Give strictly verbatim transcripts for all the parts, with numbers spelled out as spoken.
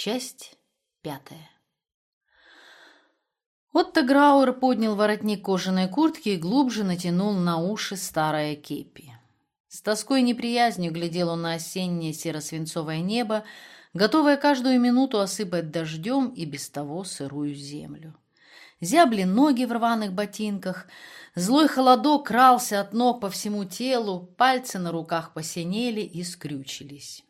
Часть пятая. Отто Грауэр поднял воротник кожаной куртки и глубже натянул на уши старое кепи. С тоской и неприязнью глядел он на осеннее серо-свинцовое небо, готовое каждую минуту осыпать дождем и без того сырую землю. Зябли ноги в рваных ботинках, злой холодок крался от ног по всему телу, пальцы на руках посинели и скрючились.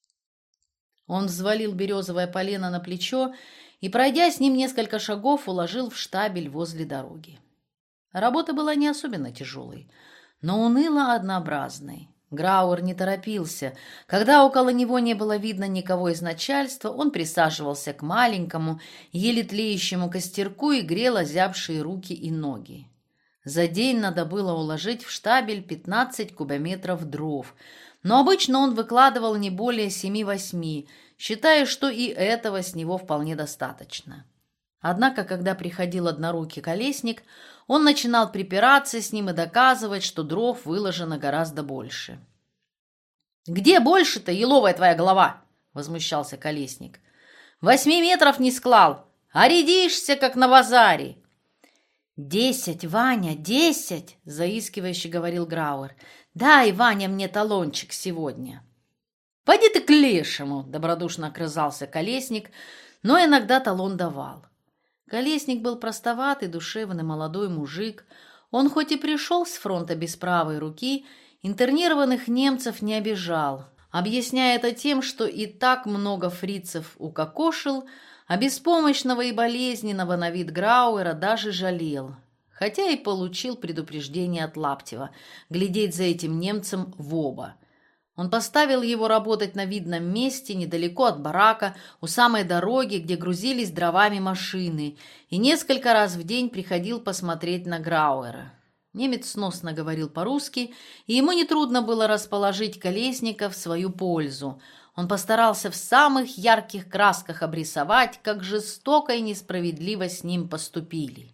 Он взвалил березовое полено на плечо и, пройдя с ним несколько шагов, уложил в штабель возле дороги. Работа была не особенно тяжелой, но уныло однообразной. Грауэр не торопился. Когда около него не было видно никого из начальства, он присаживался к маленькому, еле тлеющему костерку и грел озябшие руки и ноги. За день надо было уложить в штабель пятнадцать кубометров дров, но обычно он выкладывал не более семи-восьми, считая, что и этого с него вполне достаточно. Однако, когда приходил однорукий колесник, он начинал припираться с ним и доказывать, что дров выложено гораздо больше. «Где больше-то, еловая твоя голова?» — возмущался колесник. «Восьми метров не склал, а рядишься, как на базаре». «Десять, Ваня, десять!» — заискивающе говорил Грауэр. «Дай, Ваня, мне талончик сегодня». «Пойди ты к лешему!» — добродушно огрызался колесник, но иногда талон давал. Колесник был простоватый, душевный молодой мужик. Он хоть и пришел с фронта без правой руки, интернированных немцев не обижал, объясняя это тем, что и так много фрицев укокошил, а беспомощного и болезненного на вид Грауэра даже жалел, хотя и получил предупреждение от Лаптева глядеть за этим немцем в оба. Он поставил его работать на видном месте, недалеко от барака, у самой дороги, где грузились дровами машины, и несколько раз в день приходил посмотреть на Грауэра. Немец сносно говорил по-русски, и ему нетрудно было расположить колесника в свою пользу. Он постарался в самых ярких красках обрисовать, как жестоко и несправедливо с ним поступили.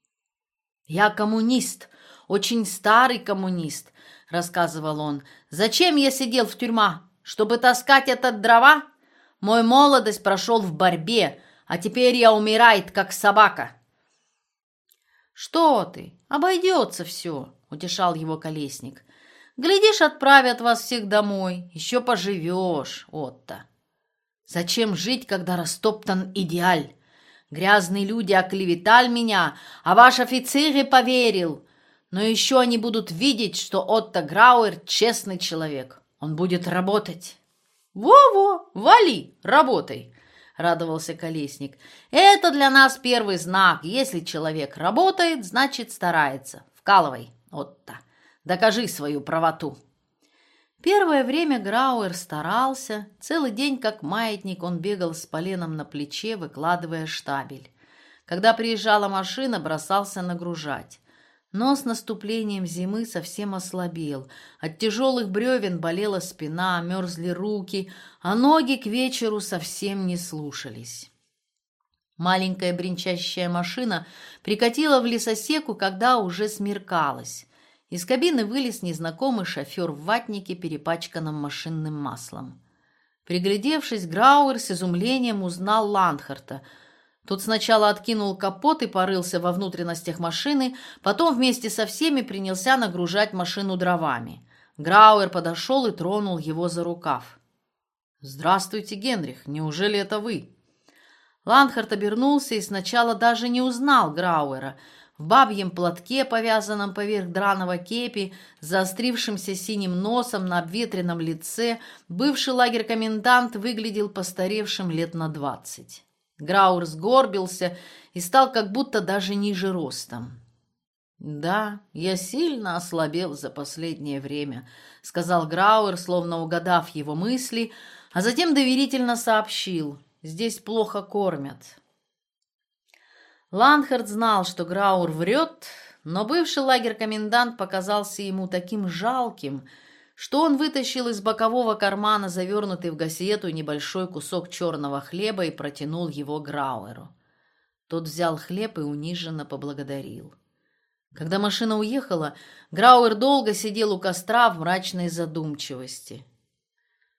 «Я коммунист, очень старый коммунист», — рассказывал он. «Зачем я сидел в тюрьма? Чтобы таскать этот дрова? Мой молодость прошел в борьбе, а теперь я умирает, как собака». «Что ты? Обойдется все», — утешал его колесник. «Глядишь, отправят вас всех домой. Еще поживешь, Отто». «Зачем жить, когда растоптан идеаль? Грязные люди оклеветали меня, а ваш офицер и поверил. Но еще они будут видеть, что Отто Грауэр честный человек. Он будет работать». «Во-во, вали, работай», — радовался колесник. «Это для нас первый знак. Если человек работает, значит старается. Вкалывай, Отто. Докажи свою правоту». Первое время Грауэр старался. Целый день, как маятник, он бегал с поленом на плече, выкладывая штабель. Когда приезжала машина, бросался нагружать. Но с наступлением зимы совсем ослабел. От тяжелых бревен болела спина, мерзли руки, а ноги к вечеру совсем не слушались. Маленькая бренчащая машина прикатила в лесосеку, когда уже смеркалось. Из кабины вылез незнакомый шофер в ватнике, перепачканном машинным маслом. Приглядевшись, Грауэр с изумлением узнал Ланхарта. Тот сначала откинул капот и порылся во внутренностях машины, потом вместе со всеми принялся нагружать машину дровами. Грауэр подошел и тронул его за рукав. «Здравствуйте, Генрих, неужели это вы?» Ланхарт обернулся и сначала даже не узнал Грауэра. В бабьем платке, повязанном поверх драного кепи, с заострившимся синим носом на обветренном лице, бывший лагерь-комендант выглядел постаревшим лет на двадцать. Грауэр сгорбился и стал как будто даже ниже ростом. «Да, я сильно ослабел за последнее время», — сказал Грауэр, словно угадав его мысли, а затем доверительно сообщил: «Здесь плохо кормят». Ланхарт знал, что Грауэр врет, но бывший лагерь-комендант показался ему таким жалким, что он вытащил из бокового кармана завернутый в газету небольшой кусок черного хлеба и протянул его Грауэру. Тот взял хлеб и униженно поблагодарил. Когда машина уехала, Грауэр долго сидел у костра в мрачной задумчивости.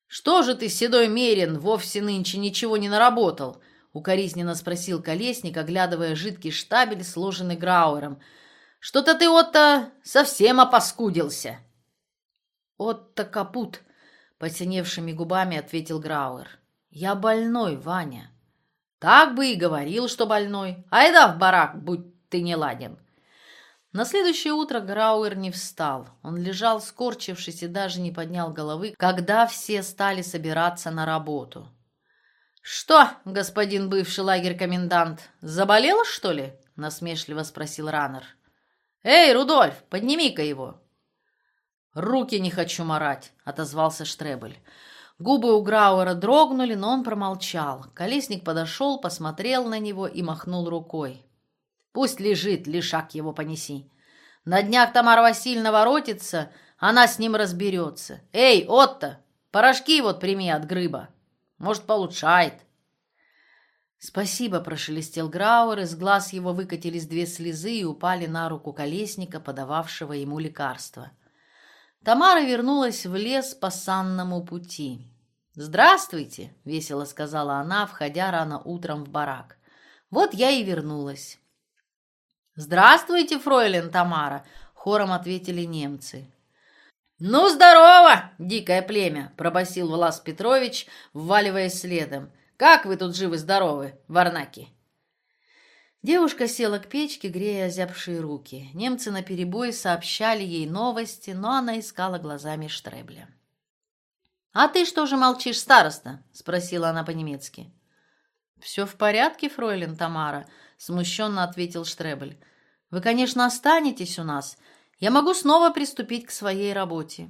«Что же ты, седой мерин, вовсе нынче ничего не наработал?» — укоризненно спросил Колесник, оглядывая жидкий штабель, сложенный Грауэром. «Что-то ты, Отто, совсем опаскудился!» «Отто капут!» — посиневшими губами ответил Грауэр. «Я больной, Ваня». «Так бы и говорил, что больной. Айда в барак, будь ты не ладен». На следующее утро Грауэр не встал. Он лежал, скорчившись, и даже не поднял головы, когда все стали собираться на работу. «Что, господин бывший лагерь-комендант, заболел, что ли?» — насмешливо спросил Раннер. «Эй, Рудольф, подними-ка его!» «Руки не хочу марать», — отозвался Штребель. Губы у Грауэра дрогнули, но он промолчал. Колесник подошел, посмотрел на него и махнул рукой. «Пусть лежит, лишак его понеси. На днях Тамара Васильевна воротится, она с ним разберется. Эй, Отто, порошки вот прими от грыба. Может, получает». «Спасибо», — прошелестел Грауэр, из глаз его выкатились две слезы и упали на руку Колесника, подававшего ему лекарство. Тамара вернулась в лес по санному пути. «Здравствуйте», — весело сказала она, входя рано утром в барак. «Вот я и вернулась». «Здравствуйте, фройлен Тамара», — хором ответили немцы. «Ну, здорово, дикое племя», — пробасил Влас Петрович, вваливаясь следом. «Как вы тут живы-здоровы, варнаки?» Девушка села к печке, грея озябшие руки. Немцы наперебой сообщали ей новости, но она искала глазами Штребля. «А ты что же молчишь, староста?» — спросила она по-немецки. «Все в порядке, фройлен Тамара», — смущенно ответил Штребель. «Вы, конечно, останетесь у нас. Я могу снова приступить к своей работе».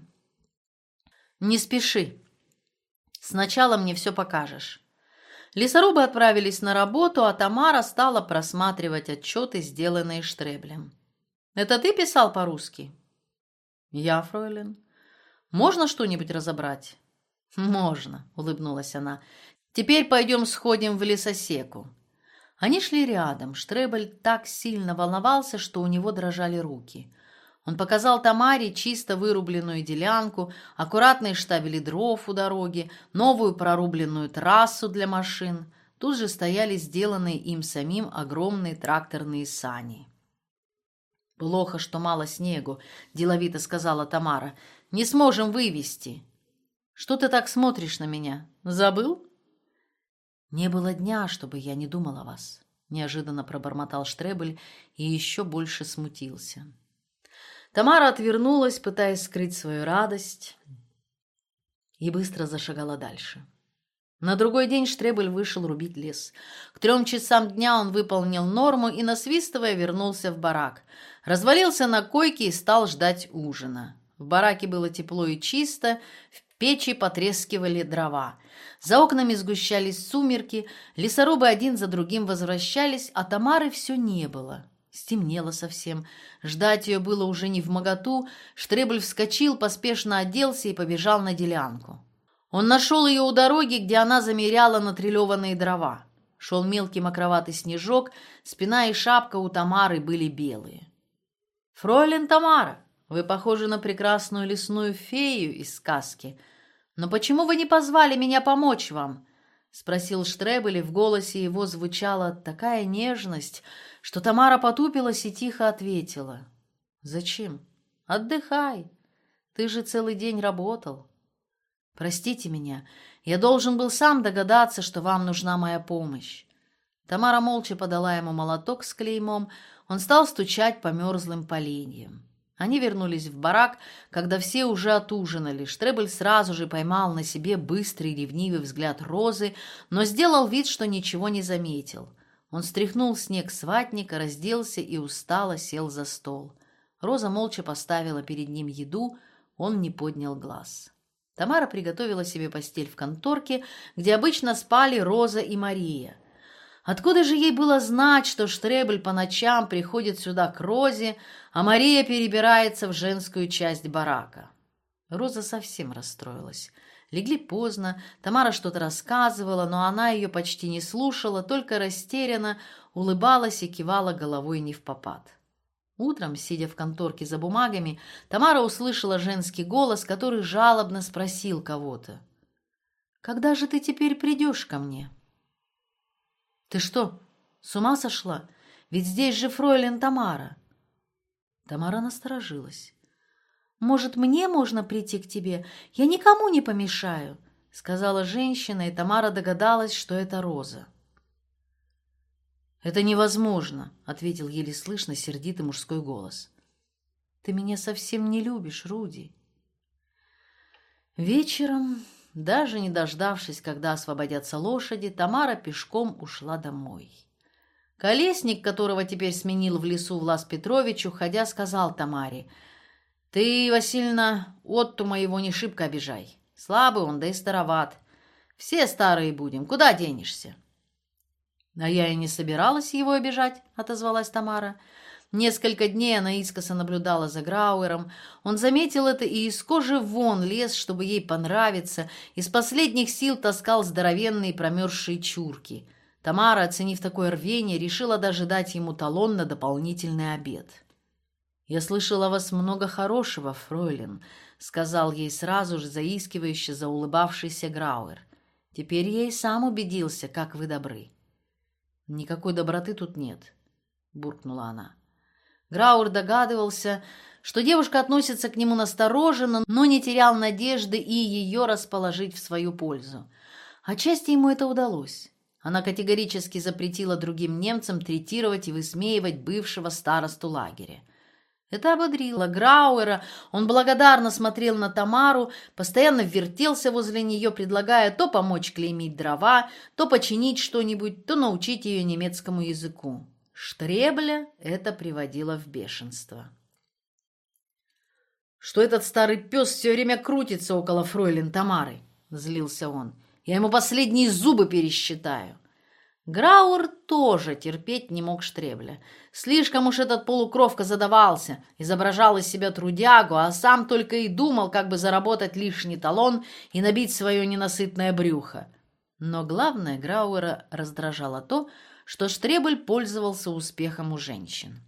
«Не спеши. Сначала мне все покажешь». Лесорубы отправились на работу, а Тамара стала просматривать отчеты, сделанные Штреблем. «Это ты писал по-русски?» «Я, фройлен». «Можно что-нибудь разобрать?» «Можно», — улыбнулась она. «Теперь пойдем сходим в лесосеку». Они шли рядом. Штребель так сильно волновался, что у него дрожали руки. Он показал Тамаре чисто вырубленную делянку, аккуратные штабели дров у дороги, новую прорубленную трассу для машин. Тут же стояли сделанные им самим огромные тракторные сани. «Плохо, что мало снегу», — деловито сказала Тамара. «Не сможем вывести». «Что ты так смотришь на меня? Забыл?» «Не было дня, чтобы я не думал о вас», — неожиданно пробормотал Штребель и еще больше смутился. Тамара отвернулась, пытаясь скрыть свою радость, и быстро зашагала дальше. На другой день Штребель вышел рубить лес. К трем часам дня он выполнил норму и, насвистывая, вернулся в барак. Развалился на койке и стал ждать ужина. В бараке было тепло и чисто, в печи потрескивали дрова. За окнами сгущались сумерки, лесорубы один за другим возвращались, а Тамары все не было. Стемнело совсем. Ждать ее было уже не вмоготу. Штребель вскочил, поспешно оделся и побежал на делянку. Он нашел ее у дороги, где она замеряла натрелеванные дрова. Шел мелкий мокроватый снежок, спина и шапка у Тамары были белые. «Фройлен Тамара, вы похожи на прекрасную лесную фею из сказки. Но почему вы не позвали меня помочь вам?» — спросил Штребель, и в голосе его звучала такая нежность, что Тамара потупилась и тихо ответила. «Зачем? Отдыхай. Ты же целый день работал. Простите меня, я должен был сам догадаться, что вам нужна моя помощь». Тамара молча подала ему молоток с клеймом, он стал стучать по мерзлым поленьям. Они вернулись в барак, когда все уже отужинали. Штребель сразу же поймал на себе быстрый ревнивый взгляд Розы, но сделал вид, что ничего не заметил. Он стряхнул снег с ватника, разделся и устало сел за стол. Роза молча поставила перед ним еду, он не поднял глаз. Тамара приготовила себе постель в конторке, где обычно спали Роза и Мария. Откуда же ей было знать, что Штребель по ночам приходит сюда к Розе, а Мария перебирается в женскую часть барака? Роза совсем расстроилась. Легли поздно, Тамара что-то рассказывала, но она ее почти не слушала, только растерянно улыбалась и кивала головой невпопад. Утром, сидя в конторке за бумагами, Тамара услышала женский голос, который жалобно спросил кого-то. Когда же ты теперь придешь ко мне? Ты что, с ума сошла? Ведь здесь же фройлен Тамара. Тамара насторожилась. Может, мне можно прийти к тебе? Я никому не помешаю, сказала женщина, и Тамара догадалась, что это Роза. «Это невозможно», — ответил еле слышно сердитый мужской голос. «Ты меня совсем не любишь, Руди». Вечером, даже не дождавшись, когда освободятся лошади, Тамара пешком ушла домой. Колесник, которого теперь сменил в лесу Влас Петрович, уходя, сказал Тамаре: «Ты, Васильевна, Отту моего не шибко обижай. Слабый он, да и староват. Все старые будем, куда денешься?» «А я и не собиралась его обижать», — отозвалась Тамара. Несколько дней она искоса наблюдала за Грауэром. Он заметил это и из кожи вон лез, чтобы ей понравиться, из последних сил таскал здоровенные промерзшие чурки. Тамара, оценив такое рвение, решила даже дать ему талон на дополнительный обед. «Я слышала о вас много хорошего, фройлен», — сказал ей сразу же заискивающе заулыбавшийся Грауэр. «Теперь я и сам убедился, как вы добры». «Никакой доброты тут нет», — буркнула она. Грауэр догадывался, что девушка относится к нему настороженно, но не терял надежды и ее расположить в свою пользу. Отчасти ему это удалось. Она категорически запретила другим немцам третировать и высмеивать бывшего старосту лагеря. Это ободрило Грауэра. Он благодарно смотрел на Тамару, постоянно вертелся возле нее, предлагая то помочь клеймить дрова, то починить что-нибудь, то научить ее немецкому языку. Штребля это приводило в бешенство. «Что этот старый пес все время крутится около фройлен Тамары?» — злился он. «Я ему последние зубы пересчитаю». Грауэр тоже терпеть не мог Штребля. Слишком уж этот полукровка задавался, изображал из себя трудягу, а сам только и думал, как бы заработать лишний талон и набить свое ненасытное брюхо. Но главное Грауэра раздражало то, что Штребель пользовался успехом у женщин.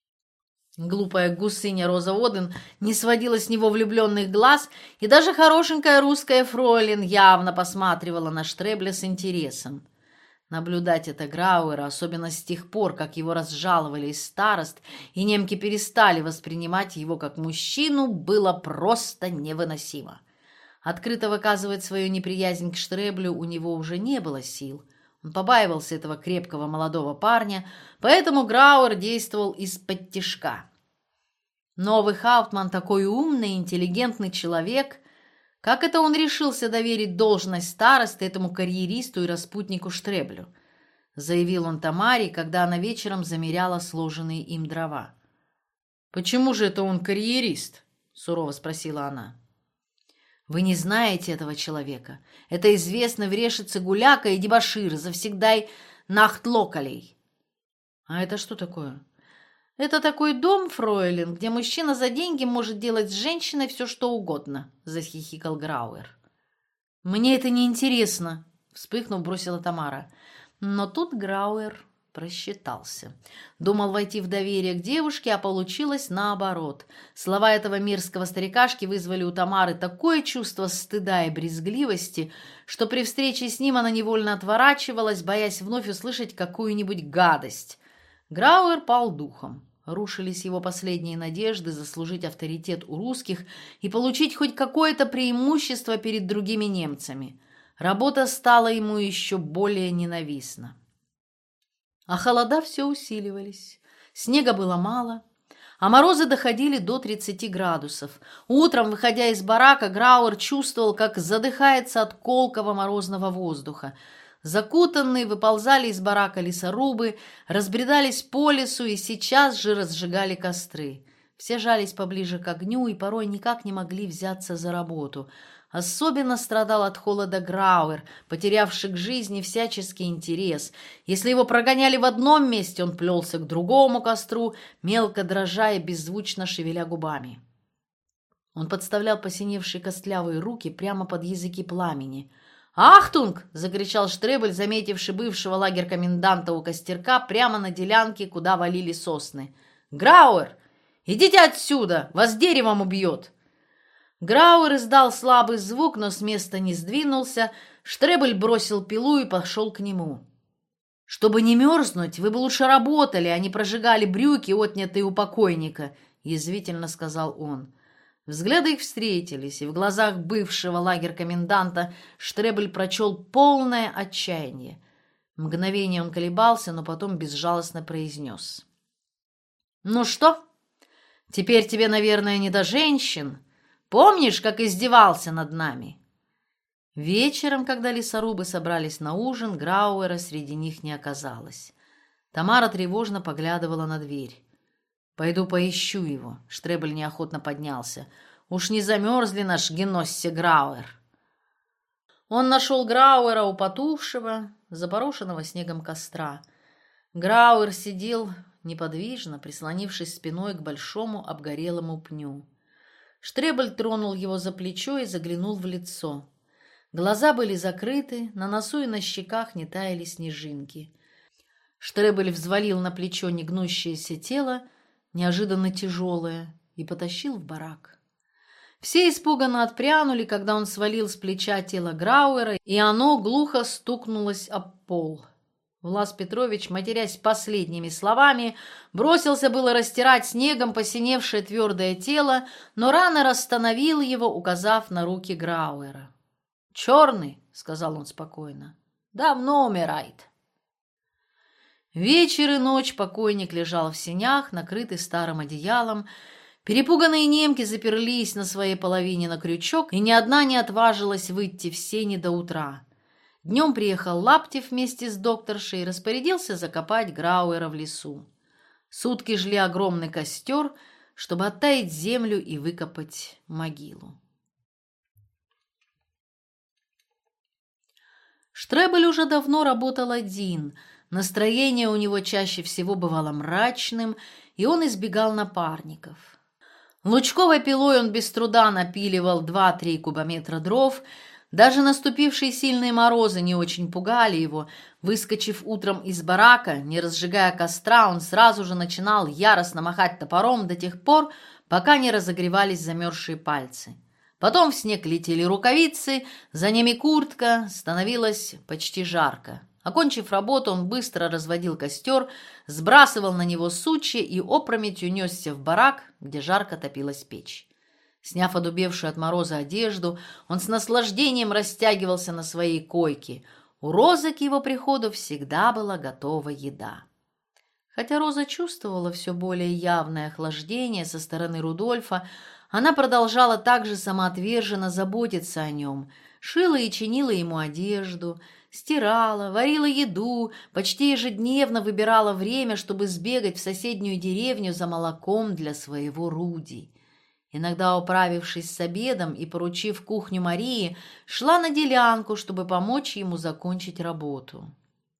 Глупая гусыня Роза Оден не сводила с него влюбленных глаз, и даже хорошенькая русская фройлен явно посматривала на Штребля с интересом. Наблюдать это Грауэра, особенно с тех пор, как его разжаловали из старост, и немки перестали воспринимать его как мужчину, было просто невыносимо. Открыто выказывать свою неприязнь к Штреблю у него уже не было сил. Он побаивался этого крепкого молодого парня, поэтому Грауэр действовал из-под тишка. Новый Хауптман такой умный, интеллигентный человек. Как это он решился доверить должность старосты этому карьеристу и распутнику Штреблю? Заявил он Тамаре, когда она вечером замеряла сложенные им дрова. «Почему же это он карьерист?» — сурово спросила она. «Вы не знаете этого человека. Это известный в Решице гуляка и дебошир, завсегдай нахтлокалей». «А это что такое?» «Это такой дом, фройлен, где мужчина за деньги может делать с женщиной все, что угодно», — захихикал Грауэр. «Мне это не интересно», — вспыхнув, бросила Тамара. Но тут Грауэр просчитался. Думал войти в доверие к девушке, а получилось наоборот. Слова этого мирского старикашки вызвали у Тамары такое чувство стыда и брезгливости, что при встрече с ним она невольно отворачивалась, боясь вновь услышать какую-нибудь гадость. Грауэр пал духом. Рушились его последние надежды заслужить авторитет у русских и получить хоть какое-то преимущество перед другими немцами. Работа стала ему еще более ненавистна. А холода все усиливались. Снега было мало, а морозы доходили до тридцати градусов. Утром, выходя из барака, Грауэр чувствовал, как задыхается от колкого морозного воздуха. Закутанные выползали из барака лесорубы, разбредались по лесу и сейчас же разжигали костры. Все жались поближе к огню и порой никак не могли взяться за работу. Особенно страдал от холода Грауэр, потерявший к жизни всяческий интерес. Если его прогоняли в одном месте, он плелся к другому костру, мелко дрожа и беззвучно шевеля губами. Он подставлял посиневшие костлявые руки прямо под языки пламени. «Ахтунг!» — закричал Штребель, заметивший бывшего лагерь-коменданта у костерка прямо на делянке, куда валили сосны. «Грауэр! Идите отсюда! Вас деревом убьет!» Грауэр издал слабый звук, но с места не сдвинулся. Штребель бросил пилу и пошел к нему. «Чтобы не мерзнуть, вы бы лучше работали, а не прожигали брюки, отнятые у покойника», — язвительно сказал он. Взгляды их встретились, и в глазах бывшего лагерь-коменданта Штребель прочел полное отчаяние. Мгновение он колебался, но потом безжалостно произнес: «Ну что, теперь тебе, наверное, не до женщин? Помнишь, как издевался над нами?» Вечером, когда лесорубы собрались на ужин, Грауэра среди них не оказалось. Тамара тревожно поглядывала на дверь. «Пойду поищу его», — Штребель неохотно поднялся. «Уж не замерзли наш Геноссе Грауэр?» Он нашел Грауэра у потухшего, запорошенного снегом костра. Грауэр сидел неподвижно, прислонившись спиной к большому обгорелому пню. Штребель тронул его за плечо и заглянул в лицо. Глаза были закрыты, на носу и на щеках не таяли снежинки. Штребель взвалил на плечо негнущееся тело, неожиданно тяжелое, и потащил в барак. Все испуганно отпрянули, когда он свалил с плеча тело Грауэра, и оно глухо стукнулось об пол. Влас Петрович, матерясь последними словами, бросился было растирать снегом посиневшее твердое тело, но Раннер остановил его, указав на руки Грауэра. «Черный», — сказал он спокойно, — «давно умирает». Вечер и ночь покойник лежал в сенях, накрытый старым одеялом. Перепуганные немки заперлись на своей половине на крючок, и ни одна не отважилась выйти в сени до утра. Днем приехал Лаптев вместе с докторшей и распорядился закопать Грауэра в лесу. Сутки жгли огромный костер, чтобы оттаять землю и выкопать могилу. Штребель уже давно работал один. Настроение у него чаще всего бывало мрачным, и он избегал напарников. Лучковой пилой он без труда напиливал два-три кубометра дров. Даже наступившие сильные морозы не очень пугали его. Выскочив утром из барака, не разжигая костра, он сразу же начинал яростно махать топором до тех пор, пока не разогревались замерзшие пальцы. Потом в снег летели рукавицы, за ними куртка, становилось почти жарко. Окончив работу, он быстро разводил костер, сбрасывал на него сучья и опрометью несся в барак, где жарко топилась печь. Сняв одубевшую от мороза одежду, он с наслаждением растягивался на своей койке. У Розы к его приходу всегда была готова еда. Хотя Роза чувствовала все более явное охлаждение со стороны Рудольфа, она продолжала также самоотверженно заботиться о нем, шила и чинила ему одежду, стирала, варила еду, почти ежедневно выбирала время, чтобы сбегать в соседнюю деревню за молоком для своего Руди. Иногда, управившись с обедом и поручив кухню Марии, шла на делянку, чтобы помочь ему закончить работу.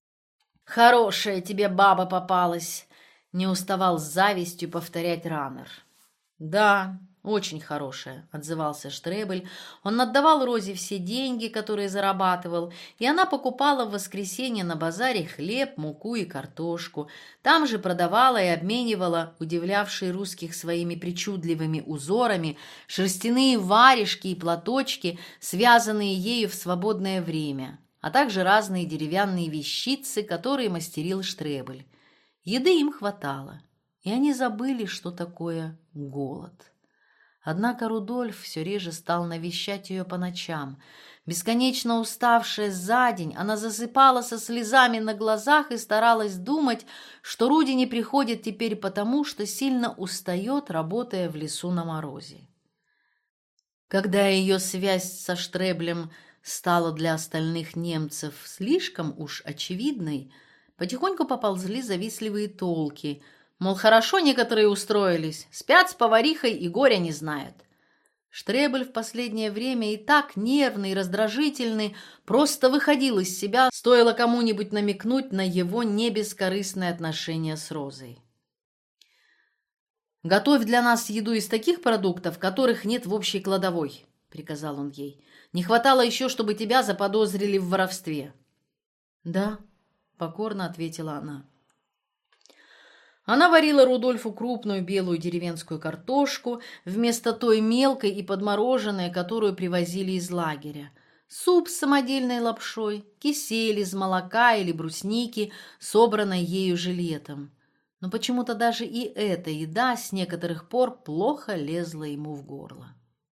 «Хорошая тебе баба попалась!» — не уставал с завистью повторять Раннер. «Да, очень хорошая», — отзывался Штребель. Он отдавал Розе все деньги, которые зарабатывал, и она покупала в воскресенье на базаре хлеб, муку и картошку. Там же продавала и обменивала удивлявшие русских своими причудливыми узорами шерстяные варежки и платочки, связанные ею в свободное время, а также разные деревянные вещицы, которые мастерил Штребель. Еды им хватало, и они забыли, что такое голод. Однако Рудольф все реже стал навещать ее по ночам. Бесконечно уставшая за день, она засыпала со слезами на глазах и старалась думать, что Руди не приходит теперь потому, что сильно устает, работая в лесу на морозе. Когда ее связь со Штребелем стала для остальных немцев слишком уж очевидной, потихоньку поползли завистливые толки – мол, хорошо некоторые устроились, спят с поварихой и горя не знают. Штребель в последнее время и так нервный и раздражительный, просто выходил из себя, стоило кому-нибудь намекнуть на его небескорыстное отношение с Розой. «Готовь для нас еду из таких продуктов, которых нет в общей кладовой», — приказал он ей. «Не хватало еще, чтобы тебя заподозрили в воровстве». «Да», — покорно ответила она. Она варила Рудольфу крупную белую деревенскую картошку вместо той мелкой и подмороженной, которую привозили из лагеря. суп с самодельной лапшой, кисель из молока или брусники, собранной ею же летом. Но почему-то даже и эта еда с некоторых пор плохо лезла ему в горло.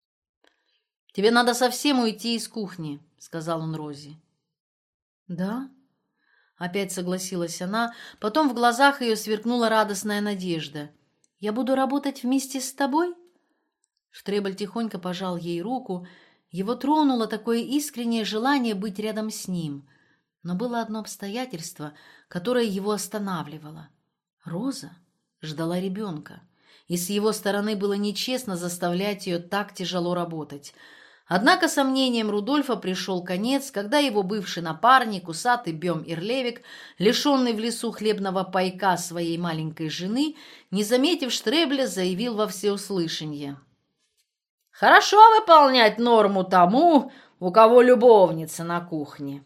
«Тебе надо совсем уйти из кухни», — сказал он Розе. «Да?» — опять согласилась она, потом в глазах ее сверкнула радостная надежда. «Я буду работать вместе с тобой?» Штребель тихонько пожал ей руку. Его тронуло такое искреннее желание быть рядом с ним. Но было одно обстоятельство, которое его останавливало. Роза ждала ребенка, и с его стороны было нечестно заставлять ее так тяжело работать. Однако сомнением Рудольфа пришел конец, когда его бывший напарник, усатый Бем Ирлевик, лишенный в лесу хлебного пайка своей маленькой жены, не заметив Штребля, заявил во всеуслышание: «Хорошо выполнять норму тому, у кого любовница на кухне».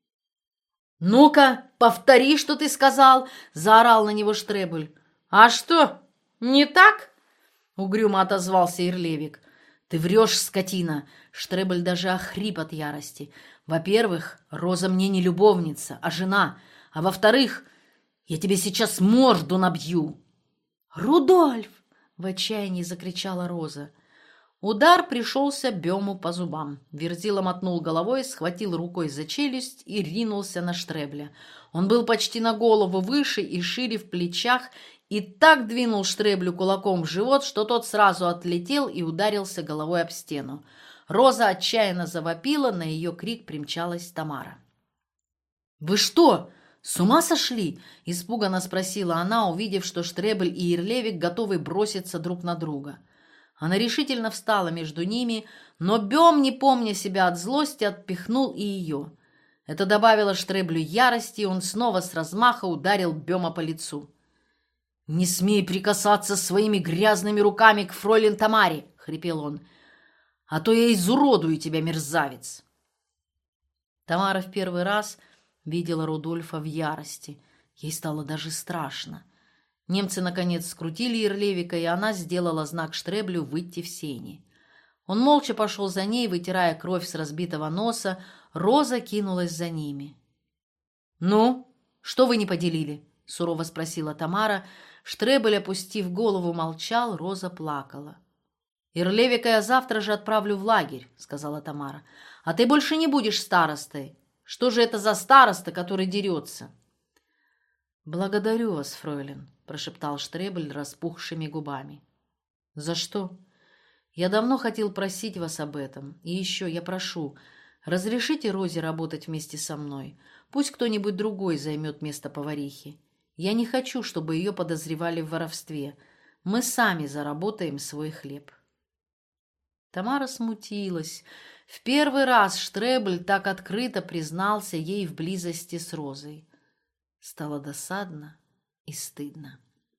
«Ну-ка, повтори, что ты сказал!» — заорал на него Штребель. «А что, не так?» — угрюмо отозвался Ирлевик. «Ты врешь, скотина!» — Штребель даже охрип от ярости. «Во-первых, Роза мне не любовница, а жена. А во-вторых, я тебе сейчас морду набью!» «Рудольф!» — в отчаянии закричала Роза. Удар пришелся Бему по зубам. Верзила мотнул головой, схватил рукой за челюсть и ринулся на Штребля. Он был почти на голову выше и шире в плечах, и так двинул Штреблю кулаком в живот, что тот сразу отлетел и ударился головой об стену. Роза отчаянно завопила, на ее крик примчалась Тамара. «Вы что, с ума сошли?» – испуганно спросила она, увидев, что Штребель и Ирлевик готовы броситься друг на друга. Она решительно встала между ними, но Бем, не помня себя от злости, отпихнул и ее. Это добавило Штреблю ярости, и он снова с размаха ударил Бема по лицу. «Не смей прикасаться своими грязными руками к фройлен Тамаре!» — хрипел он. «А то я изуродую тебя, мерзавец!» Тамара в первый раз видела Рудольфа в ярости. Ей стало даже страшно. Немцы, наконец, скрутили Ирлевика, и она сделала знак Штреблю выйти в сени. Он молча пошел за ней, вытирая кровь с разбитого носа. Роза кинулась за ними. «Ну, что вы не поделили?» — сурово спросила Тамара. Штребель, опустив голову, молчал, Роза плакала. «Ирлевика я завтра же отправлю в лагерь», — сказала Тамара. «А ты больше не будешь старостой. Что же это за староста, который дерется?» «Благодарю вас, фройлен», — прошептал Штребель распухшими губами. «За что? Я давно хотел просить вас об этом. И еще я прошу, разрешите Розе работать вместе со мной. Пусть кто-нибудь другой займет место поварихи. Я не хочу, чтобы ее подозревали в воровстве. Мы сами заработаем свой хлеб». Тамара смутилась. В первый раз Штребель так открыто признался ей в близости с Розой. Стало досадно и стыдно.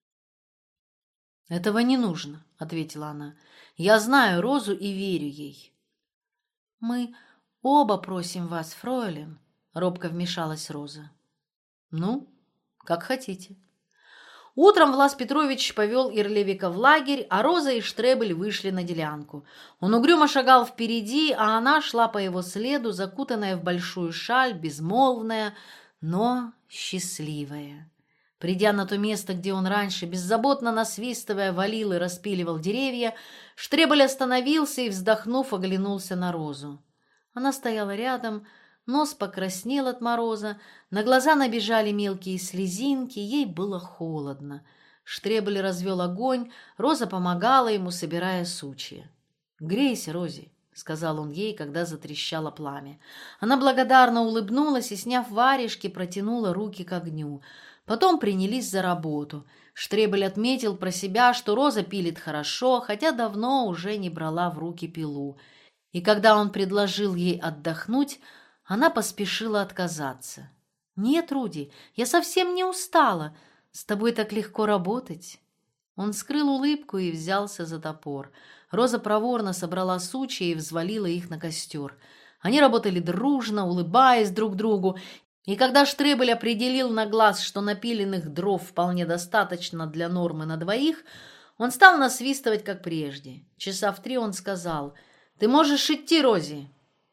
«Этого не нужно», — ответила она. «Я знаю Розу и верю ей». «Мы оба просим вас, фройлен», — робко вмешалась Роза. «Ну, как хотите». Утром Влас Петрович повел Ирлевика в лагерь, а Роза и Штребель вышли на делянку. Он угрюмо шагал впереди, а она шла по его следу, закутанная в большую шаль, безмолвная, но счастливая. Придя на то место, где он раньше, беззаботно насвистывая, валил и распиливал деревья, Штребель остановился и, вздохнув, оглянулся на Розу. Она стояла рядом, нос покраснел от мороза, на глаза набежали мелкие слезинки, ей было холодно. Штребель развел огонь, Роза помогала ему, собирая сучья. «Грейся, Рози», — сказал он ей, когда затрещало пламя. Она благодарно улыбнулась и, сняв варежки, протянула руки к огню. Потом принялись за работу. Штребель отметил про себя, что Роза пилит хорошо, хотя давно уже не брала в руки пилу. И когда он предложил ей отдохнуть, она поспешила отказаться. «Нет, Руди, я совсем не устала. С тобой так легко работать». Он скрыл улыбку и взялся за топор. Роза проворно собрала сучья и взвалила их на костер. Они работали дружно, улыбаясь друг другу, и когда Штребель определил на глаз, что напиленных дров вполне достаточно для нормы на двоих, он стал насвистывать, как прежде. Часа в три он сказал: «Ты можешь идти, Рози.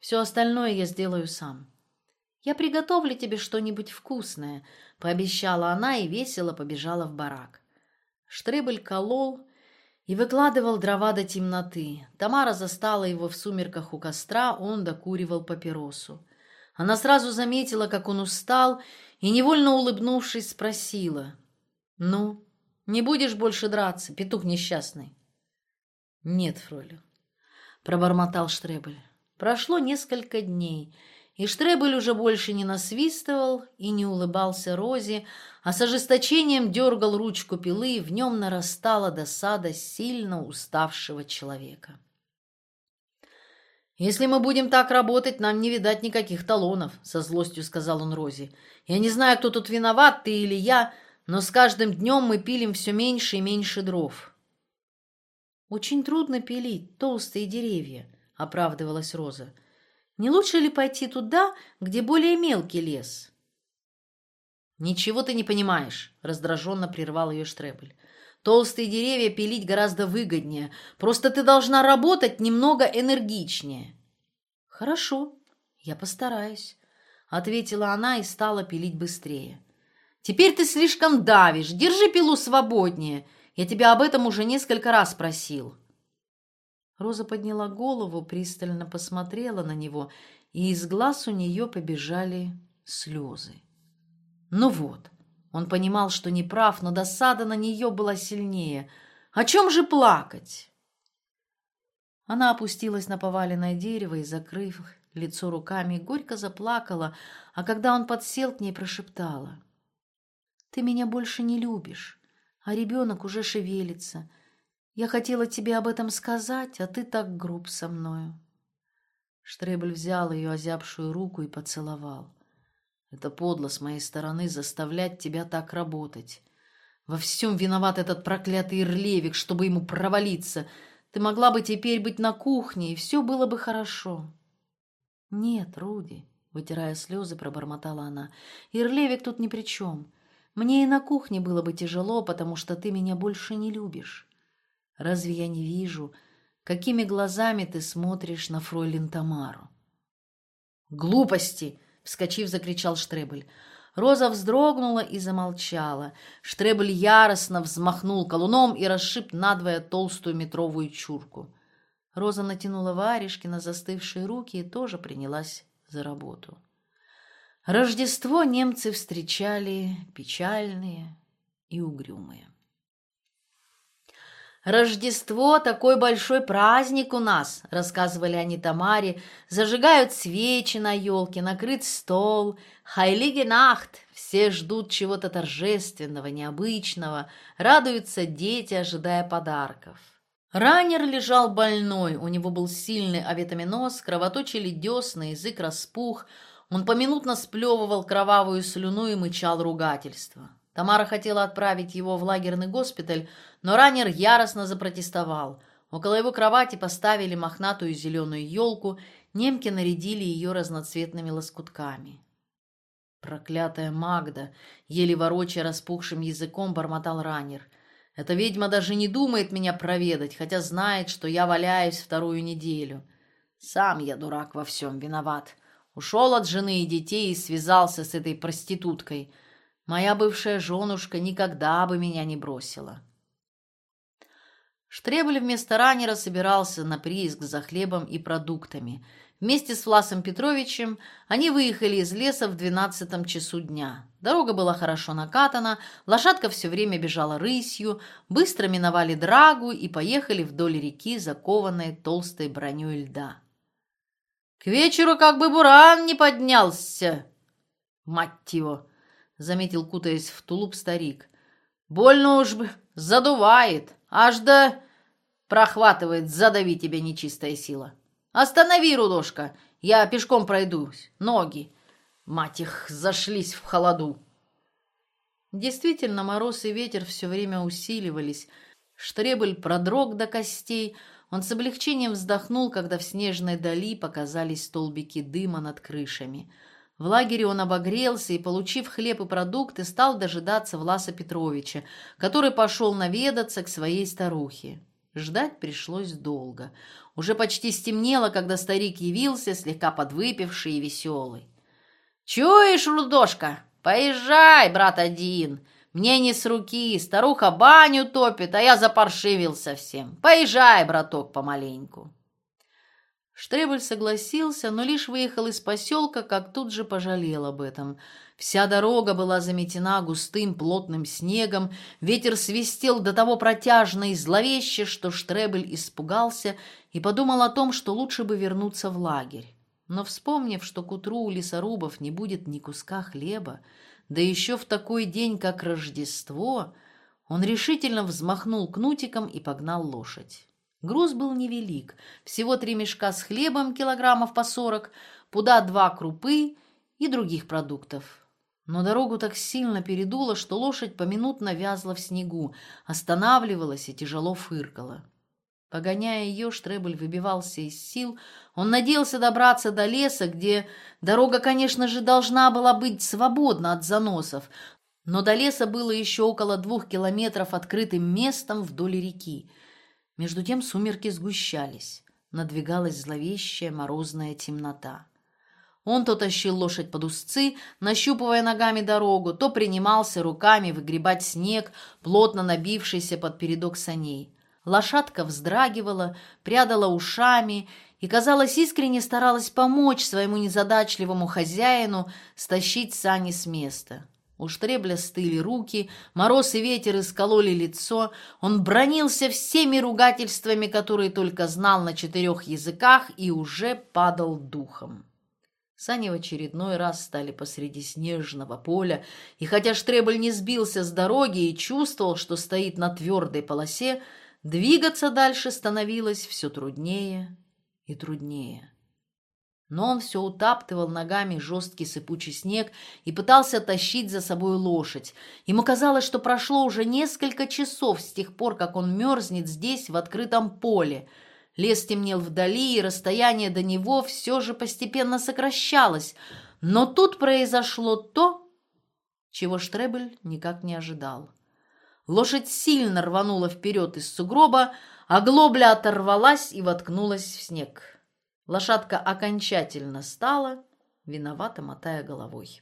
Все остальное я сделаю сам. Я приготовлю тебе что-нибудь вкусное, пообещала она и весело побежала в барак. Штребель колол и выкладывал дрова до темноты. Тамара застала его в сумерках у костра, он докуривал папиросу. Она сразу заметила, как он устал, и, невольно улыбнувшись, спросила: «Ну, не будешь больше драться, петух несчастный?» «Нет, фройлен», — пробормотал Штребель. Прошло несколько дней, и Штребель уже больше не насвистывал и не улыбался Розе, а с ожесточением дергал ручку пилы, и в нем нарастала досада сильно уставшего человека. «Если мы будем так работать, нам не видать никаких талонов», — со злостью сказал он Розе. «Я не знаю, кто тут виноват, ты или я, но с каждым днем мы пилим все меньше и меньше дров». «Очень трудно пилить толстые деревья», — оправдывалась Роза. «Не лучше ли пойти туда, где более мелкий лес?» «Ничего ты не понимаешь», — раздраженно прервал ее Штребель. «Толстые деревья пилить гораздо выгоднее. Просто ты должна работать немного энергичнее». «Хорошо, я постараюсь», — ответила она и стала пилить быстрее. «Теперь ты слишком давишь. Держи пилу свободнее. Я тебя об этом уже несколько раз просил». Роза подняла голову, пристально посмотрела на него, и из глаз у нее побежали слезы. Ну вот, он понимал, что не прав, но досада на нее была сильнее. О чем же плакать? Она опустилась на поваленное дерево и, закрыв лицо руками, горько заплакала, а когда он подсел к ней, прошептала: «Ты меня больше не любишь, а ребенок уже шевелится. Я хотела тебе об этом сказать, а ты так груб со мною». Штребель взял ее озябшую руку и поцеловал. «Это подло с моей стороны заставлять тебя так работать. Во всем виноват этот проклятый Ирлевик, чтобы ему провалиться. Ты могла бы теперь быть на кухне, и все было бы хорошо». «Нет, Руди», — вытирая слезы, пробормотала она, — «Ирлевик тут ни при чем. Мне и на кухне было бы тяжело, потому что ты меня больше не любишь. Разве я не вижу, какими глазами ты смотришь на фройлен Тамару?» «Глупости!» — вскочив, закричал Штребель. Роза вздрогнула и замолчала. Штребель яростно взмахнул колуном и расшиб надвое толстую метровую чурку. Роза натянула варежки на застывшие руки и тоже принялась за работу. Рождество немцы встречали печальные и угрюмые. «Рождество — такой большой праздник у нас», — рассказывали они Тамаре. «Зажигают свечи на елке, накрыт стол. Хайлиге Нахт, все ждут чего-то торжественного, необычного, радуются дети, ожидая подарков». Раннер лежал больной, у него был сильный авитаминоз, кровоточили десны, язык распух. Он поминутно сплевывал кровавую слюну и мычал ругательства. Тамара хотела отправить его в лагерный госпиталь, но Раннер яростно запротестовал. Около его кровати поставили мохнатую зеленую елку, немки нарядили ее разноцветными лоскутками. «Проклятая Магда!» — еле ворочая распухшим языком, бормотал Раннер. «Эта ведьма даже не думает меня проведать, хотя знает, что я валяюсь вторую неделю. Сам я, дурак, во всем виноват. Ушел от жены и детей и связался с этой проституткой. Моя бывшая женушка никогда бы меня не бросила». Штребель вместо Раннера собирался на прииск за хлебом и продуктами. Вместе с Власом Петровичем они выехали из леса в двенадцатом часу дня. Дорога была хорошо накатана, лошадка все время бежала рысью, быстро миновали Драгу и поехали вдоль реки, закованной толстой броней льда. «К вечеру как бы буран не поднялся, мать его!» — заметил, кутаясь в тулуп, старик. «Больно уж задувает, аж да прохватывает, задави тебя нечистая сила. Останови, Рудошка, я пешком пройдусь, ноги, мать их, зашлись в холоду». Действительно, мороз и ветер все время усиливались. Штребель продрог до костей. Он с облегчением вздохнул, когда в снежной дали показались столбики дыма над крышами. В лагере он обогрелся и, получив хлеб и продукты, стал дожидаться Власа Петровича, который пошел наведаться к своей старухе. Ждать пришлось долго. Уже почти стемнело, когда старик явился, слегка подвыпивший и веселый. «Чуешь, Рудошка? Поезжай, брат один. Мне не с руки, старуха баню топит, а я запаршивил совсем. Поезжай, браток, помаленьку». Штребель согласился, но лишь выехал из поселка, как тут же пожалел об этом. Вся дорога была заметена густым плотным снегом, ветер свистел до того протяжно и зловеще, что Штребель испугался и подумал о том, что лучше бы вернуться в лагерь. Но, вспомнив, что к утру у лесорубов не будет ни куска хлеба, да еще в такой день, как Рождество, он решительно взмахнул кнутиком и погнал лошадь. Груз был невелик, всего три мешка с хлебом, килограммов по сорок, пуда два крупы и других продуктов. Но дорогу так сильно передуло, что лошадь поминутно вязла в снегу, останавливалась и тяжело фыркала. Погоняя ее, Штребель выбивался из сил. Он надеялся добраться до леса, где дорога, конечно же, должна была быть свободна от заносов, но до леса было еще около двух километров открытым местом вдоль реки. Между тем сумерки сгущались, надвигалась зловещая морозная темнота. Он то тащил лошадь под узцы, нащупывая ногами дорогу, то принимался руками выгребать снег, плотно набившийся под передок саней. Лошадка вздрагивала, прядала ушами и, казалось, искренне старалась помочь своему незадачливому хозяину стащить сани с места. У Штребля стыли руки, мороз и ветер искололи лицо, он бранился всеми ругательствами, которые только знал на четырех языках, и уже падал духом. Сани в очередной раз стали посреди снежного поля, и хотя Штребель не сбился с дороги и чувствовал, что стоит на твердой полосе, двигаться дальше становилось все труднее и труднее. Но он все утаптывал ногами жесткий сыпучий снег и пытался тащить за собой лошадь. Ему казалось, что прошло уже несколько часов с тех пор, как он мерзнет здесь, в открытом поле. Лес темнел вдали, и расстояние до него все же постепенно сокращалось. Но тут произошло то, чего Штребель никак не ожидал. Лошадь сильно рванула вперед из сугроба, а глобля оторвалась и воткнулась в снег. Лошадка окончательно стала, виновато мотая головой.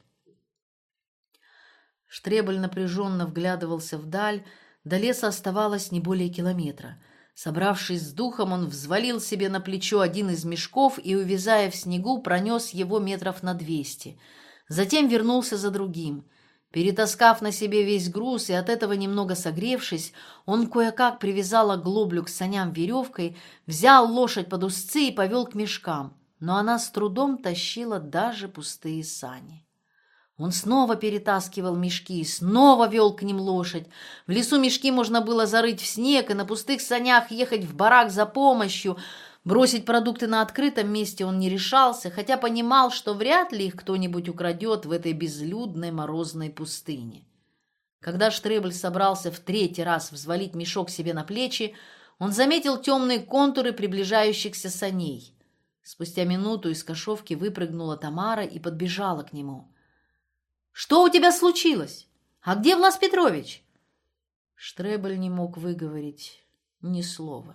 Штребель напряженно вглядывался вдаль, до леса оставалось не более километра. Собравшись с духом, он взвалил себе на плечо один из мешков и, увязая в снегу, пронес его метров на двести. Затем вернулся за другим. Перетаскав на себе весь груз и от этого немного согревшись, он кое-как привязал оглоблю к саням веревкой, взял лошадь под узцы и повел к мешкам, но она с трудом тащила даже пустые сани. Он снова перетаскивал мешки и снова вел к ним лошадь. В лесу мешки можно было зарыть в снег и на пустых санях ехать в барак за помощью. Бросить продукты на открытом месте он не решался, хотя понимал, что вряд ли их кто-нибудь украдет в этой безлюдной морозной пустыне. Когда Штребель собрался в третий раз взвалить мешок себе на плечи, он заметил темные контуры приближающихся саней. Спустя минуту из кошовки выпрыгнула Тамара и подбежала к нему. «Что у тебя случилось? А где Влас Петрович?» Штребель не мог выговорить ни слова.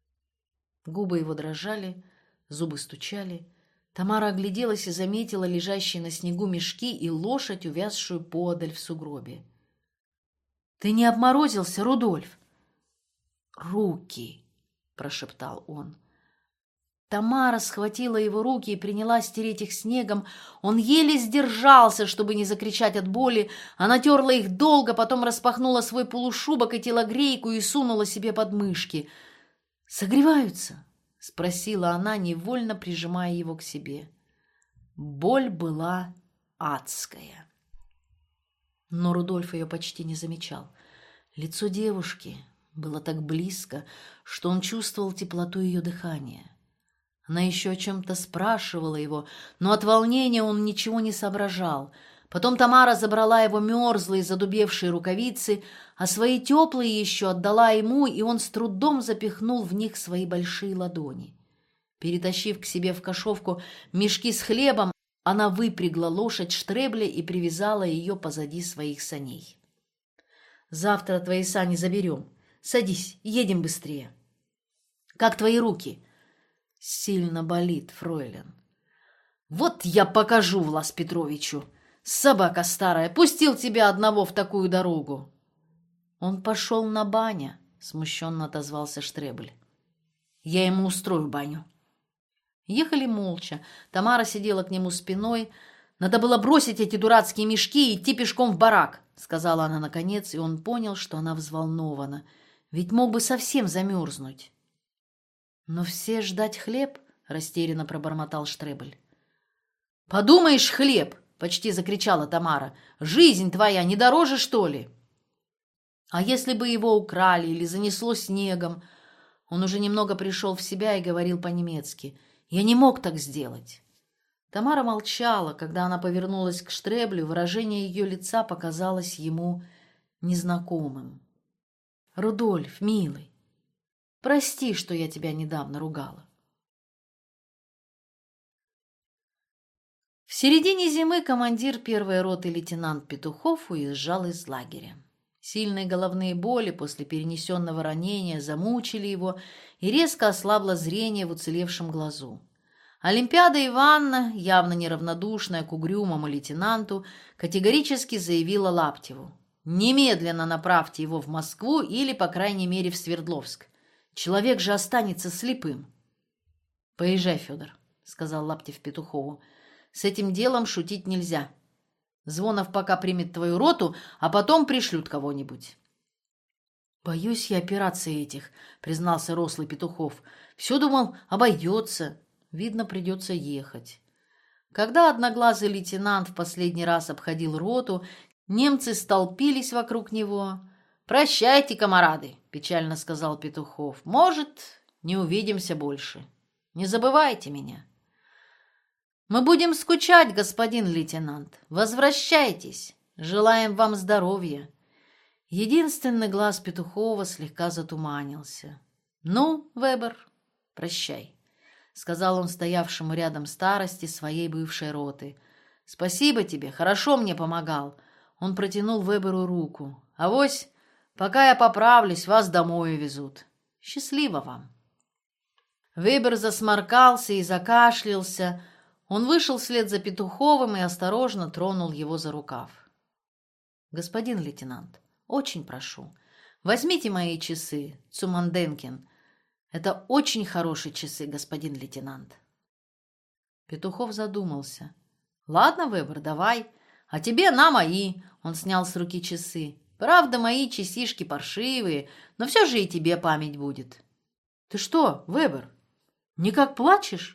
Губы его дрожали, зубы стучали. Тамара огляделась и заметила лежащие на снегу мешки и лошадь, увязшую поодаль в сугробе. «Ты не обморозился, Рудольф?» «Руки!» – прошептал он. Тамара схватила его руки и принялась тереть их снегом. Он еле сдержался, чтобы не закричать от боли. Она терла их долго, потом распахнула свой полушубок и телогрейку и сунула себе под мышки. «Согреваются?» — спросила она, невольно прижимая его к себе. Боль была адская. Но Рудольф ее почти не замечал. Лицо девушки было так близко, что он чувствовал теплоту ее дыхания. Она еще о чем-то спрашивала его, но от волнения он ничего не соображал. Потом Тамара забрала его мерзлые задубевшие рукавицы, а свои теплые еще отдала ему, и он с трудом запихнул в них свои большие ладони. Перетащив к себе в кошовку мешки с хлебом, она выпрягла лошадь Штребля и привязала ее позади своих саней. «Завтра твои сани заберем. Садись, едем быстрее». Как твои руки? Сильно болит, фройлен. Вот я покажу Влас Петровичу. Собака старая, пустил тебя одного в такую дорогу. Он пошел на баня, смущенно отозвался Штребль. Я ему устрою баню. Ехали молча. Тамара сидела к нему спиной. Надо было бросить эти дурацкие мешки и идти пешком в барак, сказала она наконец, и он понял, что она взволнована. Ведь мог бы совсем замерзнуть. Но все ждать хлеб, растерянно пробормотал Штребль. Подумаешь, хлеб, почти закричала Тамара. Жизнь твоя не дороже, что ли? А если бы его украли или занесло снегом? Он уже немного пришел в себя и говорил по-немецки. Я не мог так сделать. Тамара молчала. Когда она повернулась к Штреблю, выражение ее лица показалось ему незнакомым. «Рудольф, милый, прости, что я тебя недавно ругала». В середине зимы командир первой роты лейтенант Петухов уезжал из лагеря. Сильные головные боли после перенесенного ранения замучили его, и резко ослабло зрение в уцелевшем глазу. Олимпиада Ивановна, явно неравнодушная к угрюмому лейтенанту, категорически заявила Лаптеву: «Немедленно направьте его в Москву или, по крайней мере, в Свердловск. Человек же останется слепым». «Поезжай, Федор», — сказал Лаптев Петухову. «С этим делом шутить нельзя. Звонов пока примет твою роту, а потом пришлют кого-нибудь». «Боюсь я операций этих», — признался рослый Петухов. «Все думал, обойдется. Видно, придется ехать». Когда одноглазый лейтенант в последний раз обходил роту, немцы столпились вокруг него. «Прощайте, комарады», — печально сказал Петухов. «Может, не увидимся больше. Не забывайте меня». «Мы будем скучать, господин лейтенант. Возвращайтесь. Желаем вам здоровья». Единственный глаз Петухова слегка затуманился. «Ну, Вебер, прощай», — сказал он стоявшему рядом старости своей бывшей роты. «Спасибо тебе, хорошо мне помогал». Он протянул Веберу руку. «Авось, пока я поправлюсь, вас домой везут. Счастливо вам». Вебер засморкался и закашлялся. Он вышел вслед за Петуховым и осторожно тронул его за рукав. «Господин лейтенант, очень прошу, возьмите мои часы, Цуманденкин. Это очень хорошие часы, господин лейтенант». Петухов задумался. «Ладно, Вебер, давай. А тебе на мои». Он снял с руки часы. «Правда, мои часишки паршивые, но все же и тебе память будет». «Ты что, Вебер, никак плачешь?»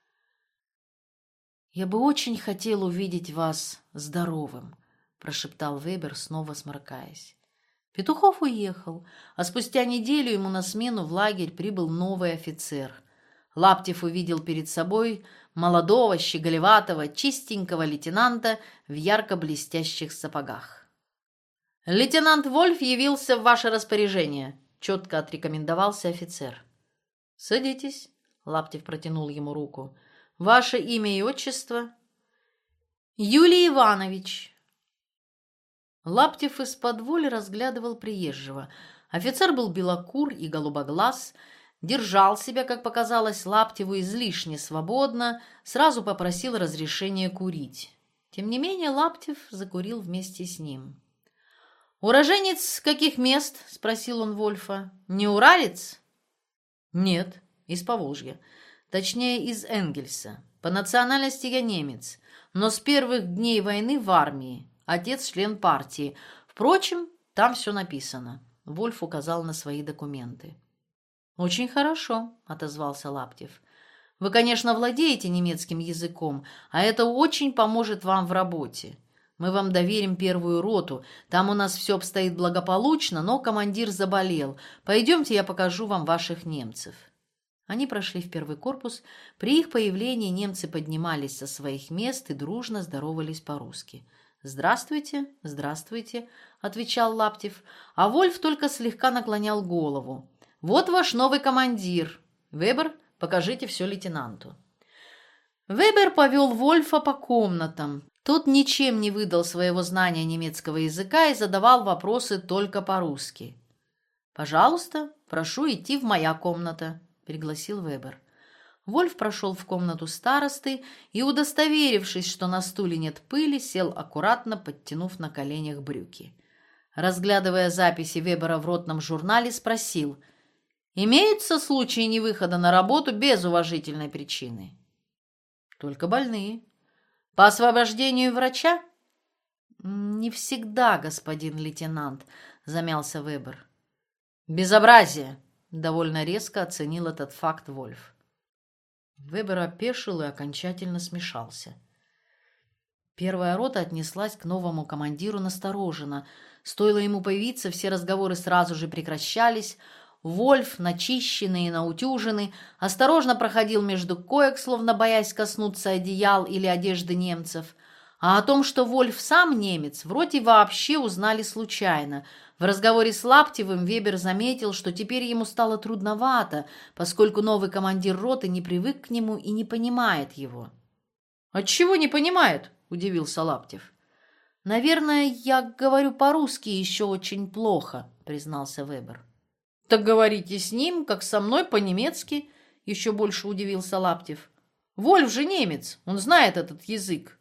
«Я бы очень хотел увидеть вас здоровым», — прошептал Вебер, снова сморкаясь. Петухов уехал, а спустя неделю ему на смену в лагерь прибыл новый офицер. Лаптев увидел перед собой молодого, щеголеватого, чистенького лейтенанта в ярко-блестящих сапогах. «Лейтенант Вольф явился в ваше распоряжение», — четко отрекомендовался офицер. «Садитесь», — Лаптев протянул ему руку. «Ваше имя и отчество?» «Юлий Иванович». Лаптев из-под воли разглядывал приезжего. Офицер был белокур и голубоглаз, держал себя, как показалось Лаптеву, излишне свободно, сразу попросил разрешения курить. Тем не менее Лаптев закурил вместе с ним. «Уроженец каких мест?» — спросил он Вольфа. «Не уралец?» «Нет, из Поволжья. Точнее, из Энгельса. По национальности я немец, но с первых дней войны в армии. Отец член партии. Впрочем, там все написано». Вольф указал на свои документы. «Очень хорошо», — отозвался Лаптев. «Вы, конечно, владеете немецким языком, а это очень поможет вам в работе. Мы вам доверим первую роту. Там у нас все обстоит благополучно, но командир заболел. Пойдемте, я покажу вам ваших немцев». Они прошли в первый корпус. При их появлении немцы поднимались со своих мест и дружно здоровались по-русски. «Здравствуйте, здравствуйте», — отвечал Лаптев, а Вольф только слегка наклонял голову. «Вот ваш новый командир. Вебер, покажите все лейтенанту». Вебер повел Вольфа по комнатам. Тот ничем не выдал своего знания немецкого языка и задавал вопросы только по-русски. «Пожалуйста, прошу идти в моя комната». — пригласил Вебер. Вольф прошел в комнату старосты и, удостоверившись, что на стуле нет пыли, сел аккуратно, подтянув на коленях брюки. Разглядывая записи Вебера в ротном журнале, спросил: «Имеются случаи невыхода на работу без уважительной причины?» «Только больные». «По освобождению врача?» «Не всегда, господин лейтенант», — замялся Вебер. «Безобразие!» — довольно резко оценил этот факт Вольф. Вебер опешил и окончательно смешался. Первая рота отнеслась к новому командиру настороженно. Стоило ему появиться, все разговоры сразу же прекращались. Вольф, начищенный и наутюженный, осторожно проходил между коек, словно боясь коснуться одеял или одежды немцев. А о том, что Вольф сам немец, в роте вообще узнали случайно. В разговоре с Лаптевым Вебер заметил, что теперь ему стало трудновато, поскольку новый командир роты не привык к нему и не понимает его. «Отчего не понимает?» – удивился Лаптев. «Наверное, я говорю по-русски еще очень плохо», – признался Вебер. «Так говорите с ним, как со мной по-немецки», – еще больше удивился Лаптев. «Вольф же немец, он знает этот язык».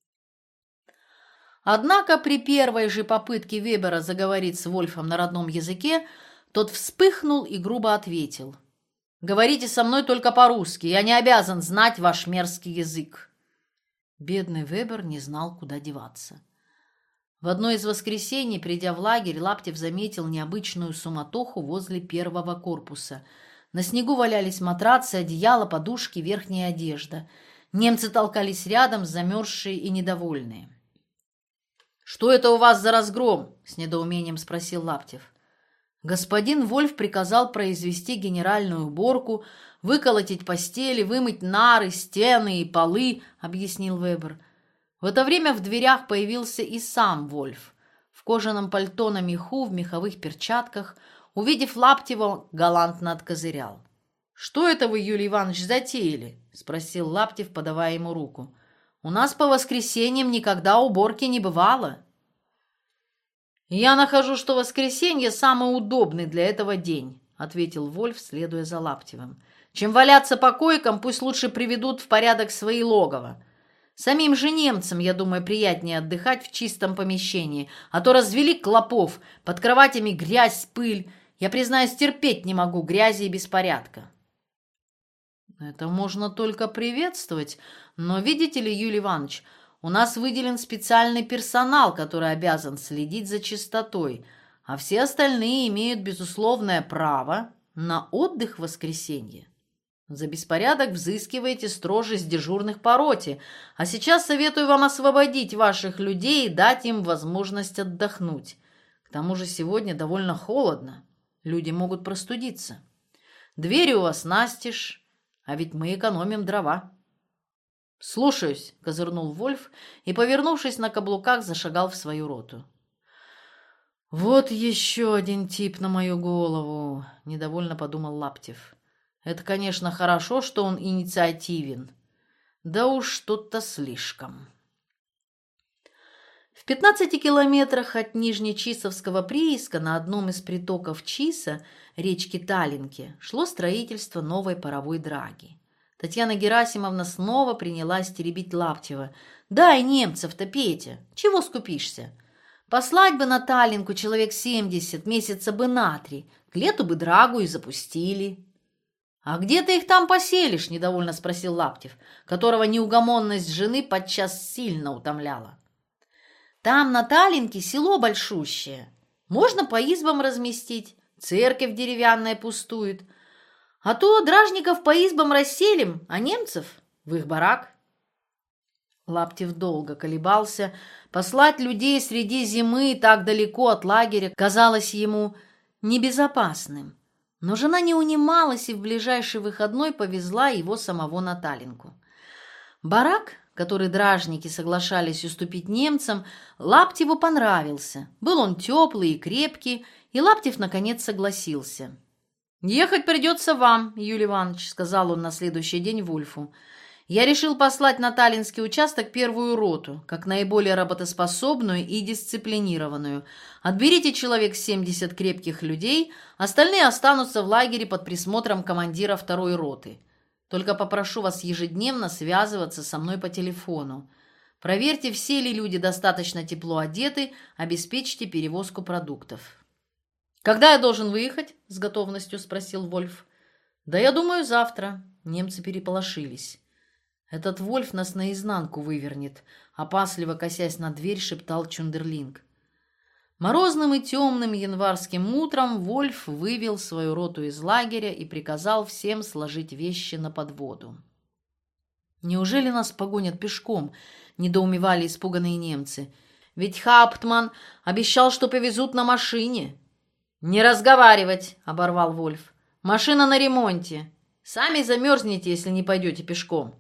Однако при первой же попытке Вебера заговорить с Вольфом на родном языке, тот вспыхнул и грубо ответил: «Говорите со мной только по-русски, я не обязан знать ваш мерзкий язык». Бедный Вебер не знал, куда деваться. В одно из воскресений, придя в лагерь, Лаптев заметил необычную суматоху возле первого корпуса. На снегу валялись матрацы, одеяла, подушки, верхняя одежда. Немцы толкались рядом, замерзшие и недовольные. «Что это у вас за разгром?» – с недоумением спросил Лаптев. Господин Вольф приказал произвести генеральную уборку, выколотить постели, вымыть нары, стены и полы, объяснил Вебер. В это время в дверях появился и сам Вольф. В кожаном пальто на меху, в меховых перчатках. Увидев Лаптева, галантно откозырял. «Что это вы, Юлий Иванович, затеяли?» – спросил Лаптев, подавая ему руку. «У нас по воскресеньям никогда уборки не бывало». «Я нахожу, что воскресенье самый удобный для этого день», — ответил Вольф, следуя за Лаптевым. «Чем валяться по койкам, пусть лучше приведут в порядок свои логово. Самим же немцам, я думаю, приятнее отдыхать в чистом помещении, а то развели клопов, под кроватями грязь, пыль. Я, признаюсь, терпеть не могу грязи и беспорядка». «Это можно только приветствовать, но, видите ли, Юлий Иванович, у нас выделен специальный персонал, который обязан следить за чистотой, а все остальные имеют безусловное право на отдых в воскресенье. За беспорядок взыскиваете строже с дежурных по роте, а сейчас советую вам освободить ваших людей и дать им возможность отдохнуть. К тому же сегодня довольно холодно, люди могут простудиться. Двери у вас настежь, а ведь мы экономим дрова». «Слушаюсь», — козырнул Вольф и, повернувшись на каблуках, зашагал в свою роту. «Вот еще один тип на мою голову», — недовольно подумал Лаптев. «Это, конечно, хорошо, что он инициативен. Да уж что-то слишком». В пятнадцати километрах от Нижнечисовского прииска на одном из притоков Чиса, речки Талинки, шло строительство новой паровой драги. Татьяна Герасимовна снова принялась теребить Лаптева. «Дай немцев-то, Петя! Чего скупишься? Послать бы на Таллинку человек семьдесят, месяца бы на три. К лету бы драгу и запустили». «А где ты их там поселишь?» – недовольно спросил Лаптев, которого неугомонность жены подчас сильно утомляла. «Там на Таллинке село большущее. Можно по избам разместить. Церковь деревянная пустует. А то дражников по избам расселим, а немцев в их барак». Лаптев долго колебался. Послать людей среди зимы так далеко от лагеря казалось ему небезопасным. Но жена не унималась и в ближайший выходной повезла его самого на Таллинку. Барак, который дражники соглашались уступить немцам, Лаптеву понравился. Был он теплый и крепкий, и Лаптев наконец согласился. «Ехать придется вам, Юлий Иванович», — сказал он на следующий день Вольфу. Я решил послать на таллинский участок первую роту, как наиболее работоспособную и дисциплинированную. Отберите человек семьдесят крепких людей, остальные останутся в лагере под присмотром командира второй роты. Только попрошу вас ежедневно связываться со мной по телефону. Проверьте, все ли люди достаточно тепло одеты, обеспечьте перевозку продуктов. «Когда я должен выехать?» – с готовностью спросил Вольф. «Да я думаю, завтра». Немцы переполошились. «Этот Вольф нас наизнанку вывернет», — опасливо косясь на дверь, шептал Чундерлинг. Морозным и темным январским утром Вольф вывел свою роту из лагеря и приказал всем сложить вещи на подводу. «Неужели нас погонят пешком?» — недоумевали испуганные немцы. «Ведь Хауптман обещал, что повезут на машине». «Не разговаривать!» — оборвал Вольф. «Машина на ремонте. Сами замерзнете, если не пойдете пешком».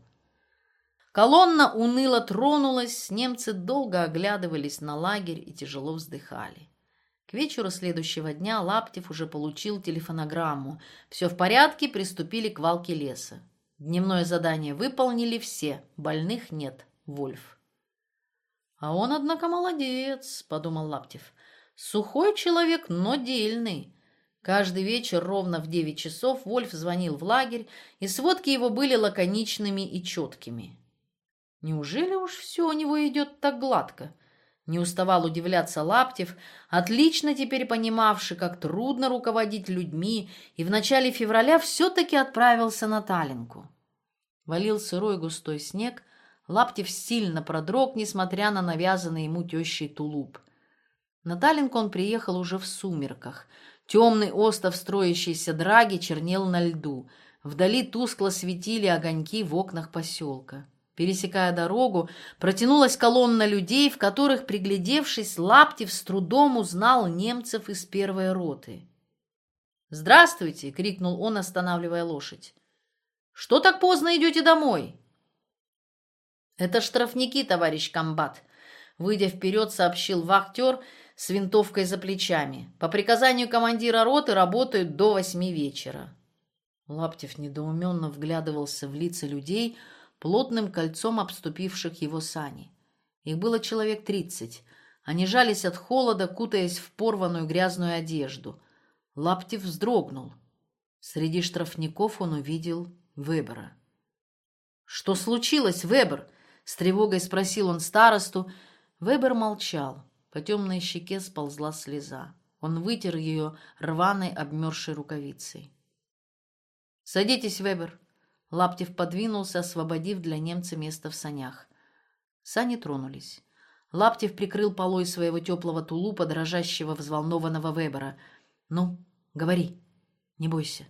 Колонна уныло тронулась, немцы долго оглядывались на лагерь и тяжело вздыхали. К вечеру следующего дня Лаптев уже получил телефонограмму. Все в порядке, приступили к валке леса. Дневное задание выполнили все, больных нет, Вольф. «А он, однако, молодец», — подумал Лаптев. «Сухой человек, но дельный». Каждый вечер ровно в девять часов Вольф звонил в лагерь, и сводки его были лаконичными и четкими. Неужели уж все у него идет так гладко? Не уставал удивляться Лаптев, отлично теперь понимавший, как трудно руководить людьми, и в начале февраля все-таки отправился на Таллинку. Валил сырой густой снег, Лаптев сильно продрог, несмотря на навязанный ему тещей тулуп. На Таллинку он приехал уже в сумерках. Темный остов строящейся драги чернел на льду. Вдали тускло светили огоньки в окнах поселка. Пересекая дорогу, протянулась колонна людей, в которых, приглядевшись, Лаптев с трудом узнал немцев из первой роты. «Здравствуйте!» — крикнул он, останавливая лошадь. «Что так поздно идете домой?» «Это штрафники, товарищ комбат», — выйдя вперед, сообщил вахтер с винтовкой за плечами. «По приказанию командира роты работают до восьми вечера». Лаптев недоуменно вглядывался в лица людей, плотным кольцом обступивших его сани. Их было человек тридцать. Они жались от холода, кутаясь в порванную грязную одежду. Лаптев вздрогнул. Среди штрафников он увидел Вебера. «Что случилось, Вебер?» — с тревогой спросил он старосту. Вебер молчал. По темной щеке сползла слеза. Он вытер ее рваной обмерзшей рукавицей. «Садитесь, Вебер». Лаптев подвинулся, освободив для немца место в санях. Сани тронулись. Лаптев прикрыл полой своего теплого тулупа дрожащего взволнованного Вебера. «Ну, говори, не бойся».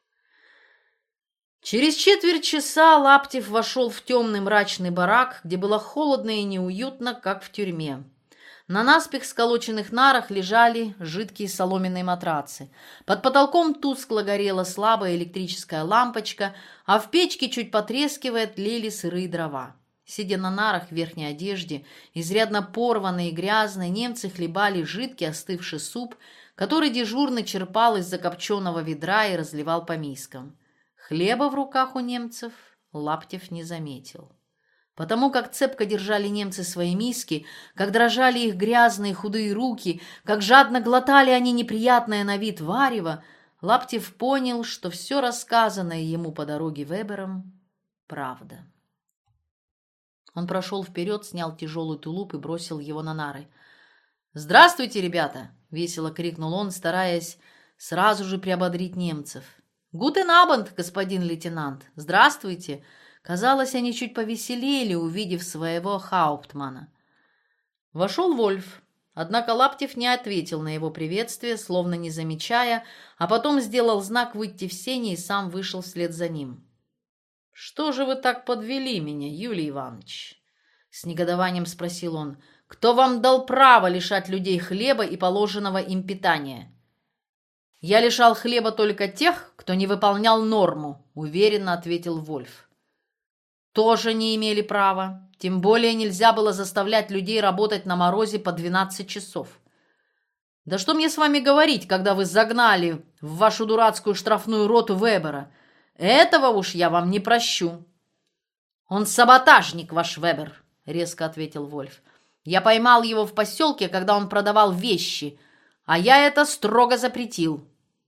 Через четверть часа Лаптев вошел в темный мрачный барак, где было холодно и неуютно, как в тюрьме. На наспех сколоченных нарах лежали жидкие соломенные матрацы. Под потолком тускло горела слабая электрическая лампочка, а в печке, чуть потрескивая, тлели сырые дрова. Сидя на нарах в верхней одежде, изрядно порванные и грязные, немцы хлебали жидкий остывший суп, который дежурный черпал из закопченного ведра и разливал по мискам. Хлеба в руках у немцев Лаптев не заметил. Потому как цепко держали немцы свои миски, как дрожали их грязные худые руки, как жадно глотали они неприятное на вид варево, Лаптев понял, что все рассказанное ему по дороге Вебером — правда. Он прошел вперед, снял тяжелый тулуп и бросил его на нары. «Здравствуйте, ребята!» — весело крикнул он, стараясь сразу же приободрить немцев. «Гутен абенд, господин лейтенант! Здравствуйте!» Казалось, они чуть повеселели, увидев своего Хауптмана. Вошел Вольф, однако Лаптев не ответил на его приветствие, словно не замечая, а потом сделал знак выйти в сени и сам вышел вслед за ним. «Что же вы так подвели меня, Юлий Иванович?» С негодованием спросил он. «Кто вам дал право лишать людей хлеба и положенного им питания?» «Я лишал хлеба только тех, кто не выполнял норму», — уверенно ответил Вольф. «Тоже не имели права. Тем более нельзя было заставлять людей работать на морозе по двенадцать часов. Да что мне с вами говорить, когда вы загнали в вашу дурацкую штрафную роту Вебера? Этого уж я вам не прощу». «Он саботажник, ваш Вебер», — резко ответил Вольф. «Я поймал его в поселке, когда он продавал вещи, а я это строго запретил».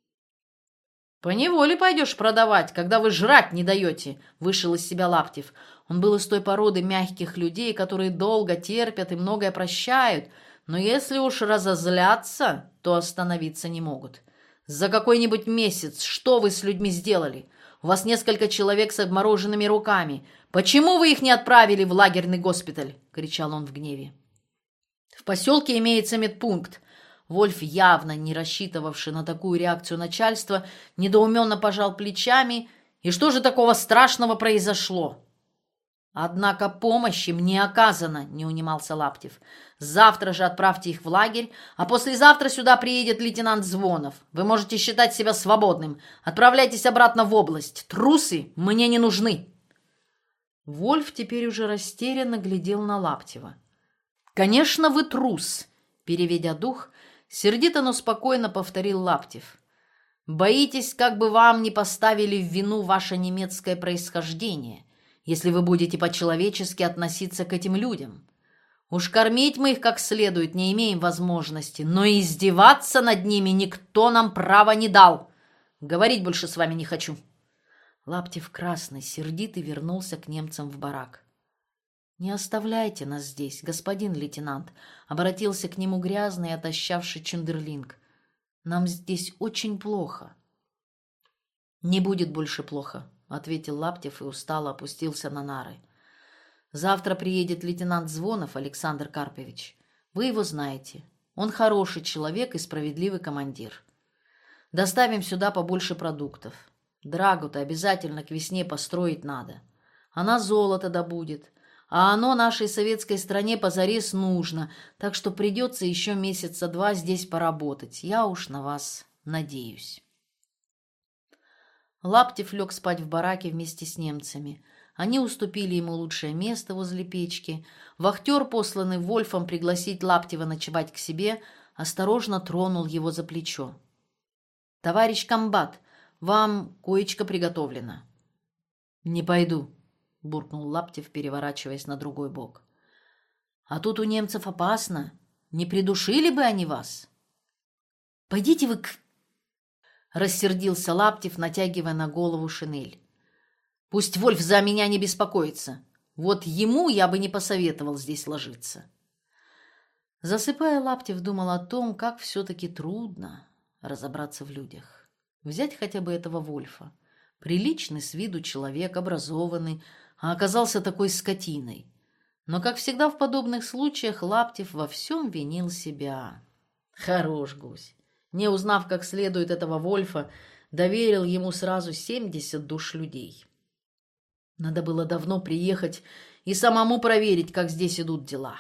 «Поневоле пойдешь продавать, когда вы жрать не даете», — вышел из себя Лаптев. Он был из той породы мягких людей, которые долго терпят и многое прощают, но если уж разозлятся, то остановиться не могут. «За какой-нибудь месяц что вы с людьми сделали? У вас несколько человек с обмороженными руками. Почему вы их не отправили в лагерный госпиталь?» — кричал он в гневе. «В поселке имеется медпункт». Вольф, явно не рассчитывавший на такую реакцию начальства, недоуменно пожал плечами. «И что же такого страшного произошло?» «Однако помощи мне оказано», — не унимался Лаптев. «Завтра же отправьте их в лагерь, а послезавтра сюда приедет лейтенант Звонов. Вы можете считать себя свободным. Отправляйтесь обратно в область. Трусы мне не нужны». Вольф теперь уже растерянно глядел на Лаптева. «Конечно, вы трус», — переведя дух, сердито, но спокойно повторил Лаптев. «Боитесь, как бы вам не поставили в вину ваше немецкое происхождение, если вы будете по-человечески относиться к этим людям. Уж кормить мы их как следует не имеем возможности, но издеваться над ними никто нам права не дал. Говорить больше с вами не хочу». Лаптев красный, сердитый, вернулся к немцам в барак. «Не оставляйте нас здесь, господин лейтенант», — обратился к нему грязный и отощавший Чундерлинг. «Нам здесь очень плохо». «Не будет больше плохо», — ответил Лаптев и устало опустился на нары. «Завтра приедет лейтенант Звонов Александр Карпович. Вы его знаете. Он хороший человек и справедливый командир. Доставим сюда побольше продуктов. Драгу-то обязательно к весне построить надо. Она золото добудет. А оно нашей советской стране позарез нужно, так что придется еще месяца два здесь поработать. Я уж на вас надеюсь». Лаптев лег спать в бараке вместе с немцами. Они уступили ему лучшее место возле печки. Вахтер, посланный Вольфом пригласить Лаптева ночевать к себе, осторожно тронул его за плечо. «Товарищ комбат, вам коечка приготовлена». «Не пойду», — буркнул Лаптев, переворачиваясь на другой бок. «А тут у немцев опасно. Не придушили бы они вас?» «Пойдите вы к...» — рассердился Лаптев, натягивая на голову шинель. «Пусть Вольф за меня не беспокоится. Вот ему я бы не посоветовал здесь ложиться». Засыпая, Лаптев думал о том, как все-таки трудно разобраться в людях. Взять хотя бы этого Вольфа. Приличный с виду человек, образованный, а оказался такой скотиной. Но, как всегда в подобных случаях, Лаптев во всем винил себя. Хорош гусь. Не узнав как следует этого Вольфа, доверил ему сразу семьдесят душ людей. Надо было давно приехать и самому проверить, как здесь идут дела.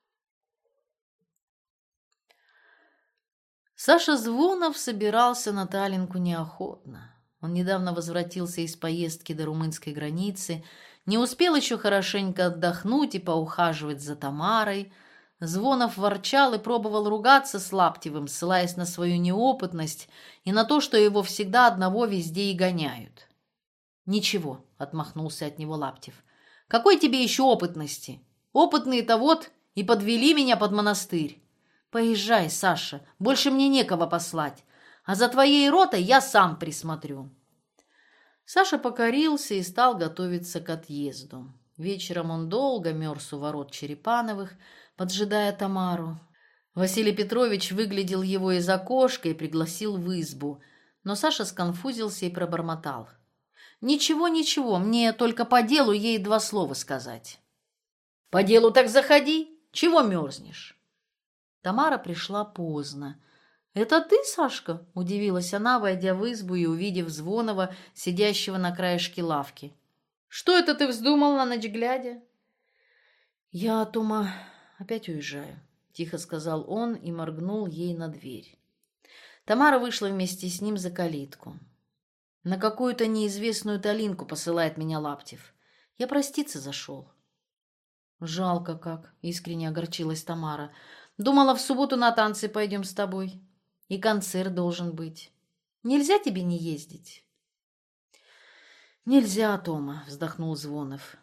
Саша Звонов собирался на Таллинку неохотно. Он недавно возвратился из поездки до румынской границы, не успел еще хорошенько отдохнуть и поухаживать за Тамарой. Звонов ворчал и пробовал ругаться с Лаптевым, ссылаясь на свою неопытность и на то, что его всегда одного везде и гоняют. «Ничего», — отмахнулся от него Лаптев. «Какой тебе еще опытности? Опытные-то вот и подвели меня под монастырь. Поезжай, Саша, больше мне некого послать, а за твоей ротой я сам присмотрю». Саша покорился и стал готовиться к отъезду. Вечером он долго мерз у ворот Черепановых, поджидая Тамару. Василий Петрович выглядел его из окошка и пригласил в избу, но Саша сконфузился и пробормотал: «Ничего, ничего, мне только по делу ей два слова сказать». «По делу так заходи, чего мерзнешь?» Тамара пришла поздно. «Это ты, Сашка?» – удивилась она, войдя в избу и увидев Звонова, сидящего на краешке лавки. «Что это ты вздумал на ночь глядя?» «Я, Тома, опять уезжаю», – тихо сказал он и моргнул ей на дверь. Тамара вышла вместе с ним за калитку. «На какую-то неизвестную Таллинку посылает меня Лаптев. Я проститься зашел». «Жалко как», – искренне огорчилась Тамара. «Думала, в субботу на танцы пойдем с тобой. И концерт должен быть. Нельзя тебе не ездить?» «Нельзя, Тома», — вздохнул Звонов.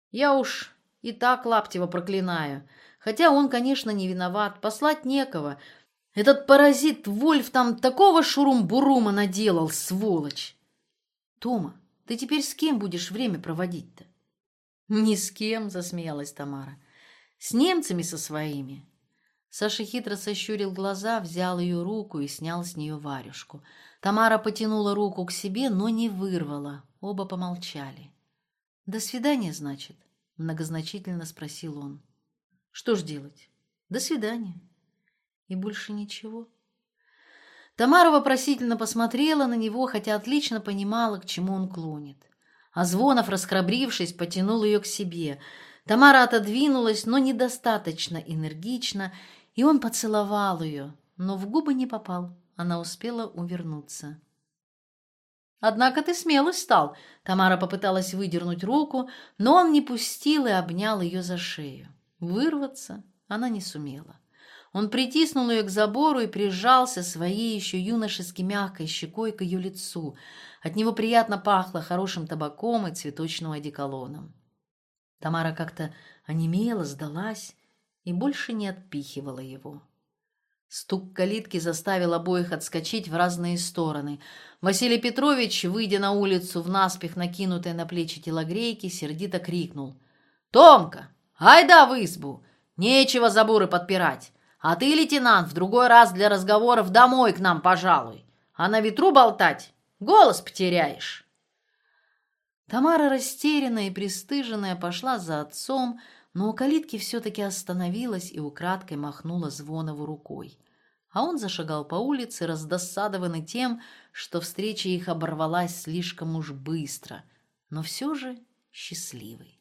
Я уж и так Лаптева проклинаю. Хотя он, конечно, не виноват, послать некого. Этот паразит Вольф там такого шурум-бурума наделал, сволочь. Тома, ты теперь с кем будешь время проводить-то? Ни с кем, засмеялась Тамара. С немцами со своими. Саша хитро сощурил глаза, взял ее руку и снял с нее варежку. Тамара потянула руку к себе, но не вырвала. Оба помолчали. «До свидания, значит?» — многозначительно спросил он. «Что ж делать? До свидания. И больше ничего». Тамара вопросительно посмотрела на него, хотя отлично понимала, к чему он клонит. А Звонов, расхрабрившись, потянул ее к себе. Тамара отодвинулась, но недостаточно энергично, и он поцеловал ее, но в губы не попал. Она успела увернуться. «Однако ты смелый стал!» Тамара попыталась выдернуть руку, но он не пустил и обнял ее за шею. Вырваться она не сумела. Он притиснул ее к забору и прижался своей еще юношески мягкой щекой к ее лицу. От него приятно пахло хорошим табаком и цветочным одеколоном. Тамара как-то онемела, сдалась и больше не отпихивала его. Стук калитки заставил обоих отскочить в разные стороны. Василий Петрович, выйдя на улицу в наспех накинутой на плечи телогрейки, сердито крикнул: «Томка, айда в избу! Нечего заборы подпирать! А ты, лейтенант, в другой раз для разговоров домой к нам пожалуй! А на ветру болтать голос потеряешь!» Тамара, растерянная и пристыженная, пошла за отцом, но у калитки все-таки остановилась и украдкой махнула Звонову рукой. А он зашагал по улице, раздосадованный тем, что встреча их оборвалась слишком уж быстро, но все же счастливый.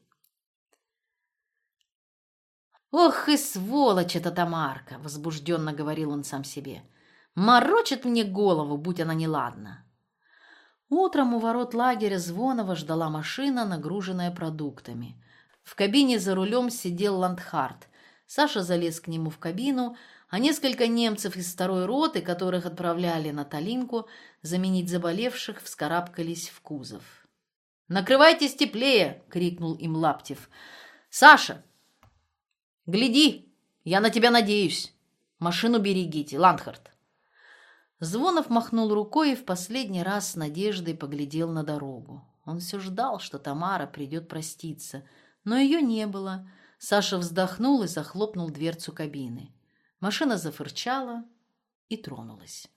«Ох и сволочь эта Тамарка!» — возбужденно говорил он сам себе. «Морочит мне голову, будь она неладна!» Утром у ворот лагеря Звонова ждала машина, нагруженная продуктами. В кабине за рулем сидел Ландхарт. Саша залез к нему в кабину, а несколько немцев из второй роты, которых отправляли на Талинку заменить заболевших, вскарабкались в кузов. «Накрывайтесь теплее!» — крикнул им Лаптев. «Саша, гляди, я на тебя надеюсь. Машину берегите, Ландхарт». Звонов махнул рукой и в последний раз с надеждой поглядел на дорогу. Он все ждал, что Тамара придет проститься, но ее не было. Саша вздохнул и захлопнул дверцу кабины. Машина зафырчала и тронулась.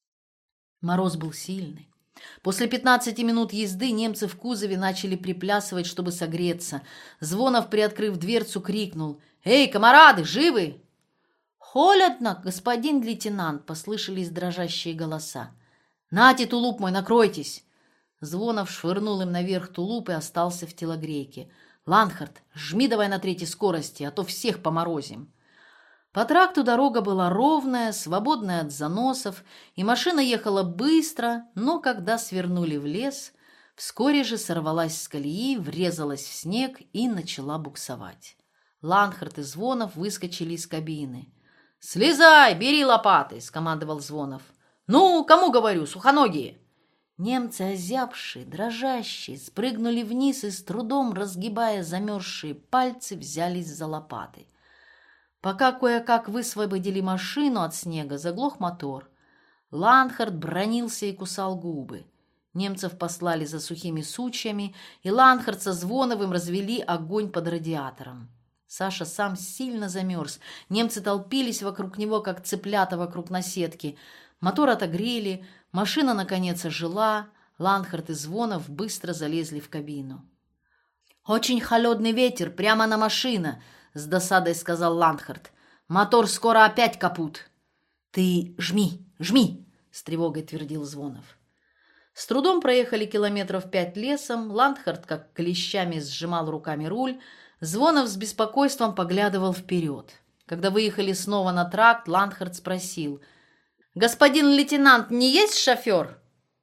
Мороз был сильный. После пятнадцати минут езды немцы в кузове начали приплясывать, чтобы согреться. Звонов, приоткрыв дверцу, крикнул: «Эй, камарады, живы?» «Холодно, господин лейтенант!» — послышались дрожащие голоса. «Нате тулуп мой, накройтесь!» Звонов швырнул им наверх тулуп и остался в телогрейке. «Ландхарт, жми давай на третьей скорости, а то всех поморозим!» По тракту дорога была ровная, свободная от заносов, и машина ехала быстро, но когда свернули в лес, вскоре же сорвалась с колеи, врезалась в снег и начала буксовать. Ландхарт и Звонов выскочили из кабины. «Слезай, бери лопаты!» — скомандовал Звонов. «Ну, кому говорю, сухоногие!» Немцы, озябшие, дрожащие, спрыгнули вниз и, с трудом разгибая замерзшие пальцы, взялись за лопаты. Пока кое-как высвободили машину от снега, заглох мотор. Ландхарт бранился и кусал губы. Немцев послали за сухими сучьями, и Ландхарт со Звоновым развели огонь под радиатором. Саша сам сильно замерз. Немцы толпились вокруг него, как цыплята вокруг наседки. Мотор отогрели, машина, наконец, ожила. Ландхарт и Звонов быстро залезли в кабину. «Очень холодный ветер, прямо на машину», — с досадой сказал Ландхарт. «Мотор скоро опять капут». «Ты жми, жми», — с тревогой твердил Звонов. С трудом проехали километров пять лесом. Ландхарт, как клещами, сжимал руками руль. Звонов с беспокойством поглядывал вперед. Когда выехали снова на тракт, Ландхарт спросил: «Господин лейтенант, не есть шофер?»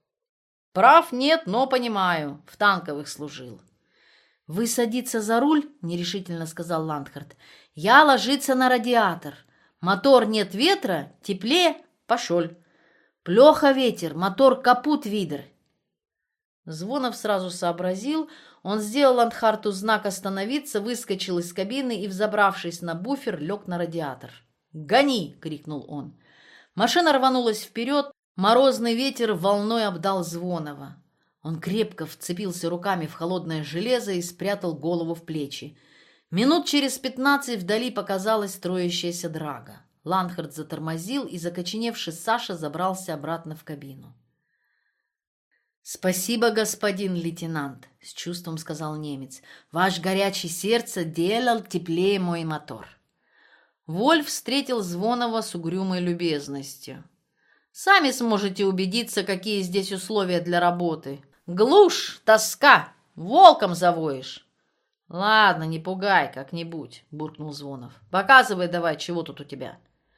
«Прав нет, но понимаю. В танковых служил». «Вы садиться за руль?» — нерешительно сказал Ландхарт. «Я ложиться на радиатор. Мотор нет ветра, теплее, пошел. Плохо ветер, мотор капут видер». Звонов сразу сообразил, он сделал Антхарту знак остановиться, выскочил из кабины и, взобравшись на буфер, лег на радиатор. «Гони!» — крикнул он. Машина рванулась вперед, морозный ветер волной обдал Звонова. Он крепко вцепился руками в холодное железо и спрятал голову в плечи. Минут через пятнадцать вдали показалась строящаяся драга. Ланхард затормозил, и закоченевший Саша забрался обратно в кабину. «Спасибо, господин лейтенант», — с чувством сказал немец. «Ваш горячее сердце делал теплее мой мотор». Вольф встретил Звонова с угрюмой любезностью. «Сами сможете убедиться, какие здесь условия для работы. Глушь, тоска, волком завоешь». «Ладно, не пугай как-нибудь», — буркнул Звонов. «Показывай давай, чего тут у тебя».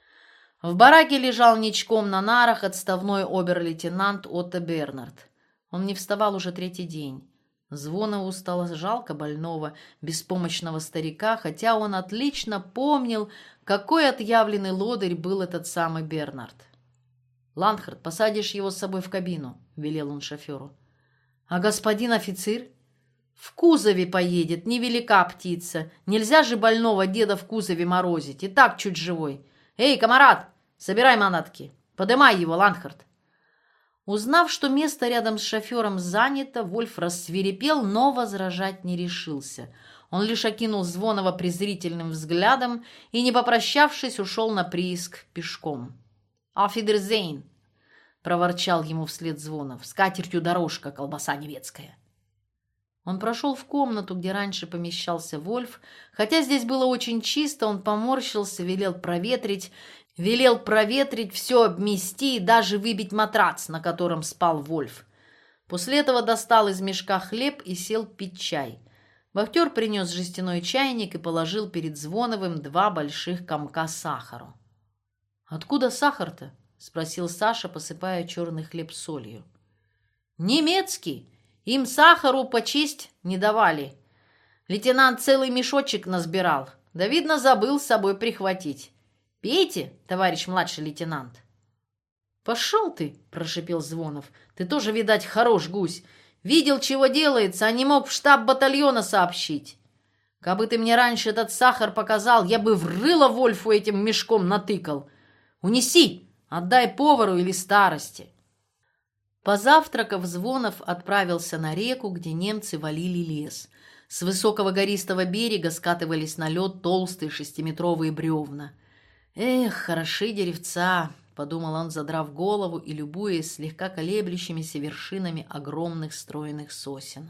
В бараке лежал ничком на нарах отставной обер-лейтенант Отто Бернард. Он не вставал уже третий день. Звонову стало жалко больного, беспомощного старика, хотя он отлично помнил, какой отъявленный лодырь был этот самый Бернард. «Ланхард, посадишь его с собой в кабину», — велел он шоферу. «А господин офицер?» «В кузове поедет, невелика птица. Нельзя же больного деда в кузове морозить, и так чуть живой. Эй, комарат, собирай манатки, подымай его, Ланхард». Узнав, что место рядом с шофером занято, Вольф рассвирепел, но возражать не решился. Он лишь окинул Звонова презрительным взглядом и, не попрощавшись, ушел на прииск пешком. «Auf Wiedersehen!» — проворчал ему вслед Звонов. «С катертью дорожка, колбаса немецкая». Он прошел в комнату, где раньше помещался Вольф. Хотя здесь было очень чисто, он поморщился, велел проветрить, велел проветрить, все обмести и даже выбить матрац, на котором спал Вольф. После этого достал из мешка хлеб и сел пить чай. Вахтер принес жестяной чайник и положил перед Звоновым два больших комка сахару. «Откуда сахар-то?» — спросил Саша, посыпая черный хлеб солью. «Немецкий. Им сахару почесть не давали. Лейтенант целый мешочек насбирал. Да, видно, забыл с собой прихватить. Пейте, товарищ младший лейтенант». «Пошел ты!» – прошипел Звонов. «Ты тоже, видать, хорош гусь. Видел, чего делается, а не мог в штаб батальона сообщить. Кабы ты мне раньше этот сахар показал, я бы в рыло Вольфу этим мешком натыкал. Унеси, отдай повару или старости». Позавтракав, Звонов отправился на реку, где немцы валили лес. С высокого гористого берега скатывались на лед толстые шестиметровые бревна. «Эх, хороши деревца!» — подумал он, задрав голову и любуясь слегка колеблющимися вершинами огромных стройных сосен.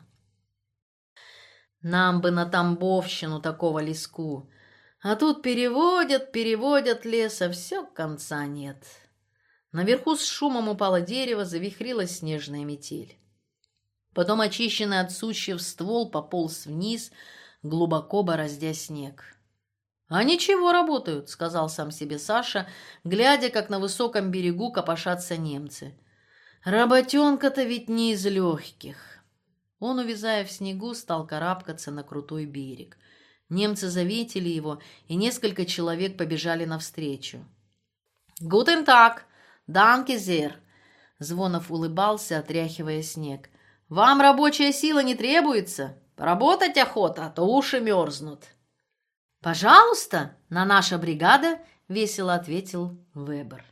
«Нам бы на Тамбовщину такого леску! А тут переводят, переводят лес, а все конца нет». Наверху с шумом упало дерево, завихрилась снежная метель. Потом очищенный от сучьев ствол пополз вниз, глубоко бороздя снег. «А ничего, работают», — сказал сам себе Саша, глядя, как на высоком берегу копошатся немцы. «Работенка-то ведь не из легких». Он, увязая в снегу, стал карабкаться на крутой берег. Немцы заметили его, и несколько человек побежали навстречу. «Гутен таг! «Данке зер!» Звонов улыбался, отряхивая снег. «Вам рабочая сила не требуется? Поработать охота, а то уши мерзнут». «Пожалуйста, на наша бригада!» — весело ответил Вебер.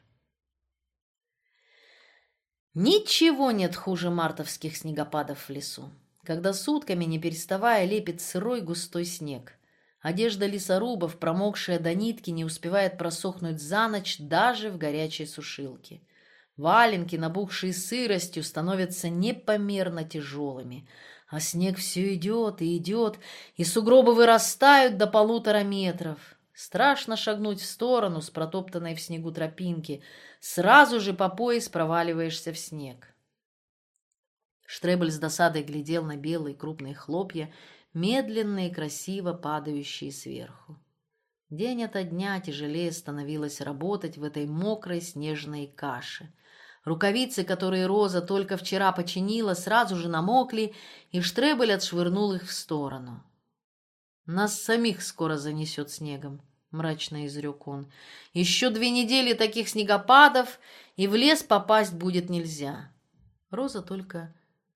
Ничего нет хуже мартовских снегопадов в лесу, когда сутками, не переставая, лепит сырой густой снег. Одежда лесорубов, промокшая до нитки, не успевает просохнуть за ночь даже в горячей сушилке. Валенки, набухшие сыростью, становятся непомерно тяжелыми, а снег все идет и идет, и сугробы вырастают до полутора метров. Страшно шагнуть в сторону с протоптанной в снегу тропинки, сразу же по пояс проваливаешься в снег. Штребель с досадой глядел на белые крупные хлопья, медленно и красиво падающие сверху. День ото дня тяжелее становилось работать в этой мокрой снежной каше. Рукавицы, которые Роза только вчера починила, сразу же намокли, и Штребель отшвырнул их в сторону. «Нас самих скоро занесет снегом», — мрачно изрек он. «Еще две недели таких снегопадов, и в лес попасть будет нельзя». Роза только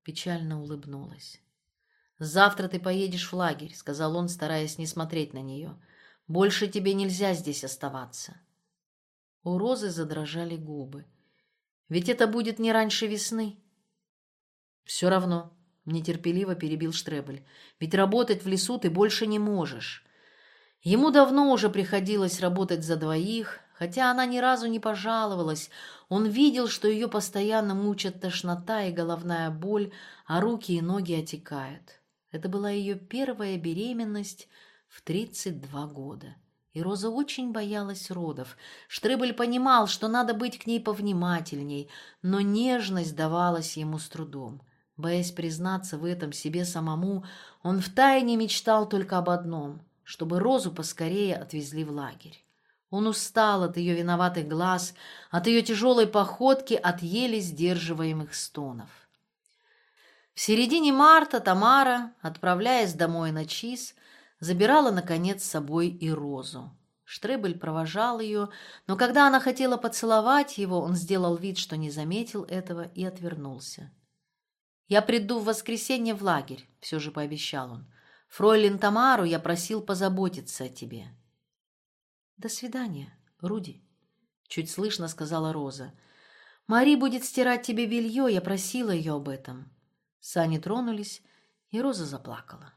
печально улыбнулась. «Завтра ты поедешь в лагерь», — сказал он, стараясь не смотреть на нее. «Больше тебе нельзя здесь оставаться». У Розы задрожали губы. «Ведь это будет не раньше весны». «Все равно», — нетерпеливо перебил Штребель, «ведь работать в лесу ты больше не можешь». Ему давно уже приходилось работать за двоих, хотя она ни разу не пожаловалась. Он видел, что ее постоянно мучат тошнота и головная боль, а руки и ноги отекают. Это была ее первая беременность в тридцать два года. И Роза очень боялась родов. Штребель понимал, что надо быть к ней повнимательней, но нежность давалась ему с трудом. Боясь признаться в этом себе самому, он втайне мечтал только об одном — чтобы Розу поскорее отвезли в лагерь. Он устал от ее виноватых глаз, от ее тяжелой походки, от еле сдерживаемых стонов. В середине марта Тамара, отправляясь домой на ЧИС, забирала, наконец, с собой и Розу. Штребель провожал ее, но когда она хотела поцеловать его, он сделал вид, что не заметил этого, и отвернулся. «Я приду в воскресенье в лагерь», — все же пообещал он. «Фройлен Тамару я просил позаботиться о тебе». «До свидания, Руди», — чуть слышно сказала Роза. «Мари будет стирать тебе белье, я просила ее об этом». Сани тронулись, и Роза заплакала.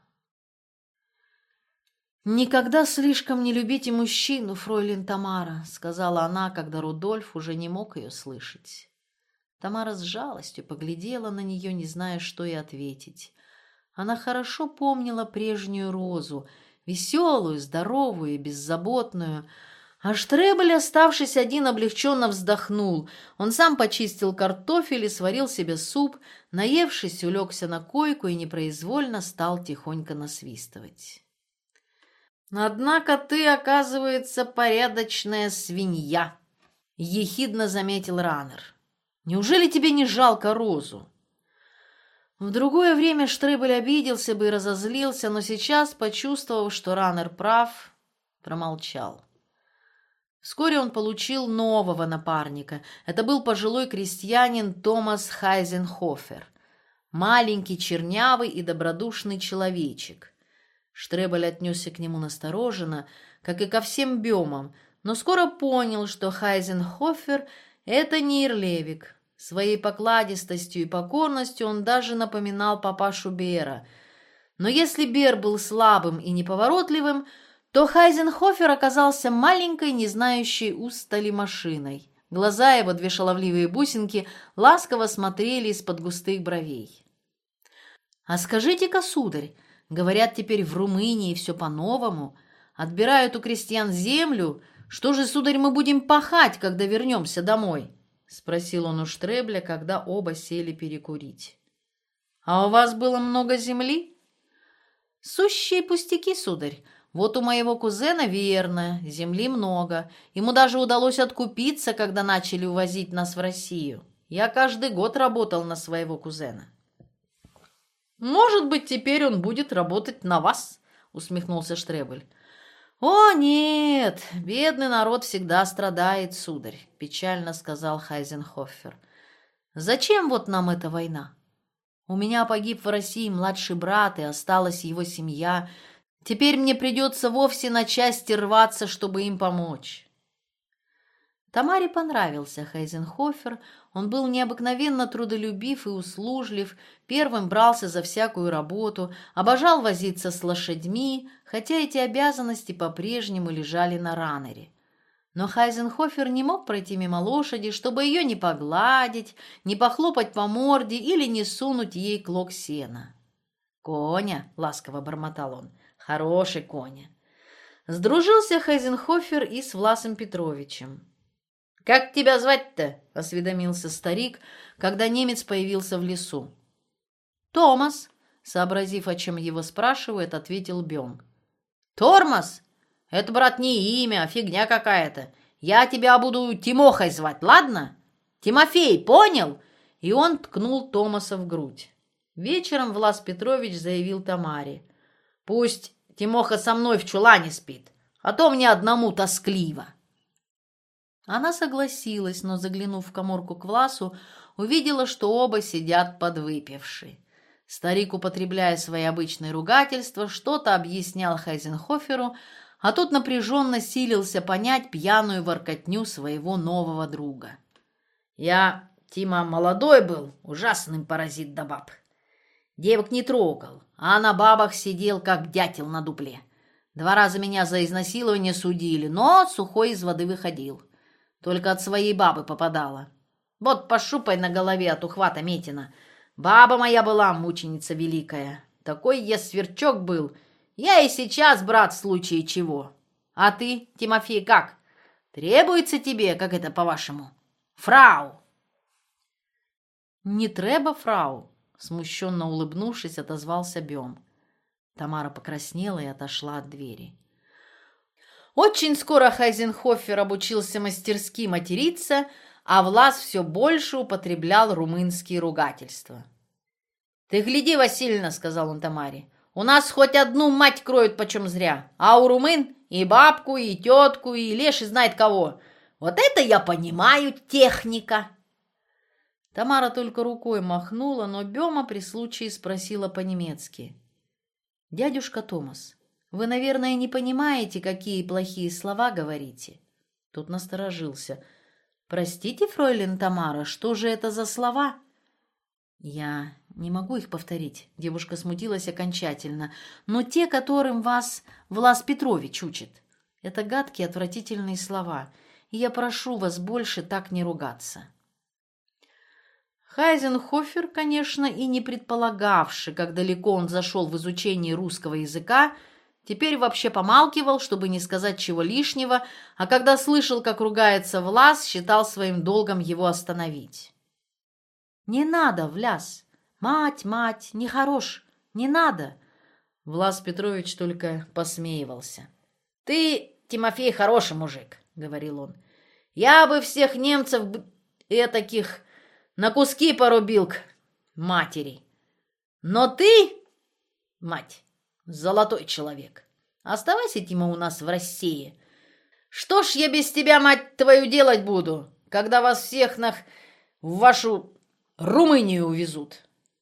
«Никогда слишком не любите мужчину, фройлен Тамара», — сказала она, когда Рудольф уже не мог ее слышать. Тамара с жалостью поглядела на нее, не зная, что ей ответить. Она хорошо помнила прежнюю Розу, веселую, здоровую и беззаботную. А Штребель, оставшись один, облегченно вздохнул. Он сам почистил картофель и сварил себе суп, наевшись, улегся на койку и непроизвольно стал тихонько насвистывать. «Однако ты, оказывается, порядочная свинья», — ехидно заметил Раннер. «Неужели тебе не жалко Розу?» В другое время Штребель обиделся бы и разозлился, но сейчас, почувствовав, что Раннер прав, промолчал. Вскоре он получил нового напарника. Это был пожилой крестьянин Томас Хайзенхофер. Маленький, чернявый и добродушный человечек. Штребель отнесся к нему настороженно, как и ко всем бемам, но скоро понял, что Хайзенхофер — это не Ирлевик. Своей покладистостью и покорностью он даже напоминал папашу Бера. Но если Бер был слабым и неповоротливым, то Хайзенхофер оказался маленькой, не знающей устали машиной. Глаза его, две шаловливые бусинки, ласково смотрели из-под густых бровей. «А скажите-ка, сударь, говорят, теперь в Румынии все по-новому. Отбирают у крестьян землю. Что же, сударь, мы будем пахать, когда вернемся домой?» — спросил он у Штребля, когда оба сели перекурить. «А у вас было много земли?» «Сущие пустяки, сударь. Вот у моего кузена верно, земли много. Ему даже удалось откупиться, когда начали увозить нас в Россию. Я каждый год работал на своего кузена». «Может быть, теперь он будет работать на вас?» — усмехнулся Штребель. «О, нет, бедный народ всегда страдает, сударь», — печально сказал Хайзенхофер. «Зачем вот нам эта война? У меня погиб в России младший брат, и осталась его семья. Теперь мне придется вовсе на части рваться, чтобы им помочь». Тамаре понравился Хайзенхофер. Он был необыкновенно трудолюбив и услужлив, первым брался за всякую работу, обожал возиться с лошадьми, хотя эти обязанности по-прежнему лежали на Раннере. Но Хайзенхофер не мог пройти мимо лошади, чтобы ее не погладить, не похлопать по морде или не сунуть ей клок сена. «Коня», — ласково бормотал он, — «хороший Коня». Сдружился Хайзенхофер и с Власом Петровичем. «Как тебя звать-то?» — осведомился старик, когда немец появился в лесу. «Томас», — сообразив, о чем его спрашивают, ответил Бем. «Тормоз? Это, брат, не имя, а фигня какая-то. Я тебя буду Тимохой звать, ладно? Тимофей, понял?» И он ткнул Томаса в грудь. Вечером Влас Петрович заявил Тамаре: «Пусть Тимоха со мной в чулане спит, а то мне одному тоскливо». Она согласилась, но, заглянув в каморку к Власу, увидела, что оба сидят подвыпившие. Старик, употребляя свои обычные ругательства, что-то объяснял Хайзенхоферу, а тот напряженно силился понять пьяную воркотню своего нового друга. «Я, Тима, молодой был, ужасным паразит да баб. Девок не трогал, а на бабах сидел, как дятел на дупле. Два раза меня за изнасилование судили, но сухой из воды выходил. Только от своей бабы попадала. Вот пошупай на голове от ухвата Метина. Баба моя была мученица великая. Такой я сверчок был. Я и сейчас, брат, в случае чего. А ты, Тимофей, как? Требуется тебе, как это по-вашему? Фрау!» «Не треба, фрау!» Смущенно улыбнувшись, отозвался Бем. Тамара покраснела и отошла от двери. Очень скоро Хайзенхофер обучился мастерски материться, а Влас все больше употреблял румынские ругательства. «Ты гляди, Васильевна, — сказал он Тамаре, — у нас хоть одну мать кроют почем зря, а у румын и бабку, и тетку, и леший знает кого. Вот это я понимаю, техника!» Тамара только рукой махнула, но Бема при случае спросила по-немецки. «Дядюшка Томас, вы, наверное, не понимаете, какие плохие слова говорите?» Тот насторожился. «Простите, фройлен Тамара, что же это за слова?» «Я не могу их повторить», — девушка смутилась окончательно, «но те, которым вас Влас Петрович учит. Это гадкие, отвратительные слова, и я прошу вас больше так не ругаться». Хайзенхофер, конечно, и не предполагавший, как далеко он зашел в изучении русского языка, теперь вообще помалкивал, чтобы не сказать чего лишнего, а когда слышал, как ругается Влас, считал своим долгом его остановить. «Не надо, Вляс! Мать, мать, нехорош! Не надо!» Влас Петрович только посмеивался. «Ты, Тимофей, хороший мужик», — говорил он. «Я бы всех немцев этаких на куски порубил к матери. Но ты, мать, золотой человек. Оставайся, Тима, у нас в России. Что ж я без тебя, мать твою, делать буду, когда вас всех нах в вашу Румынию увезут?»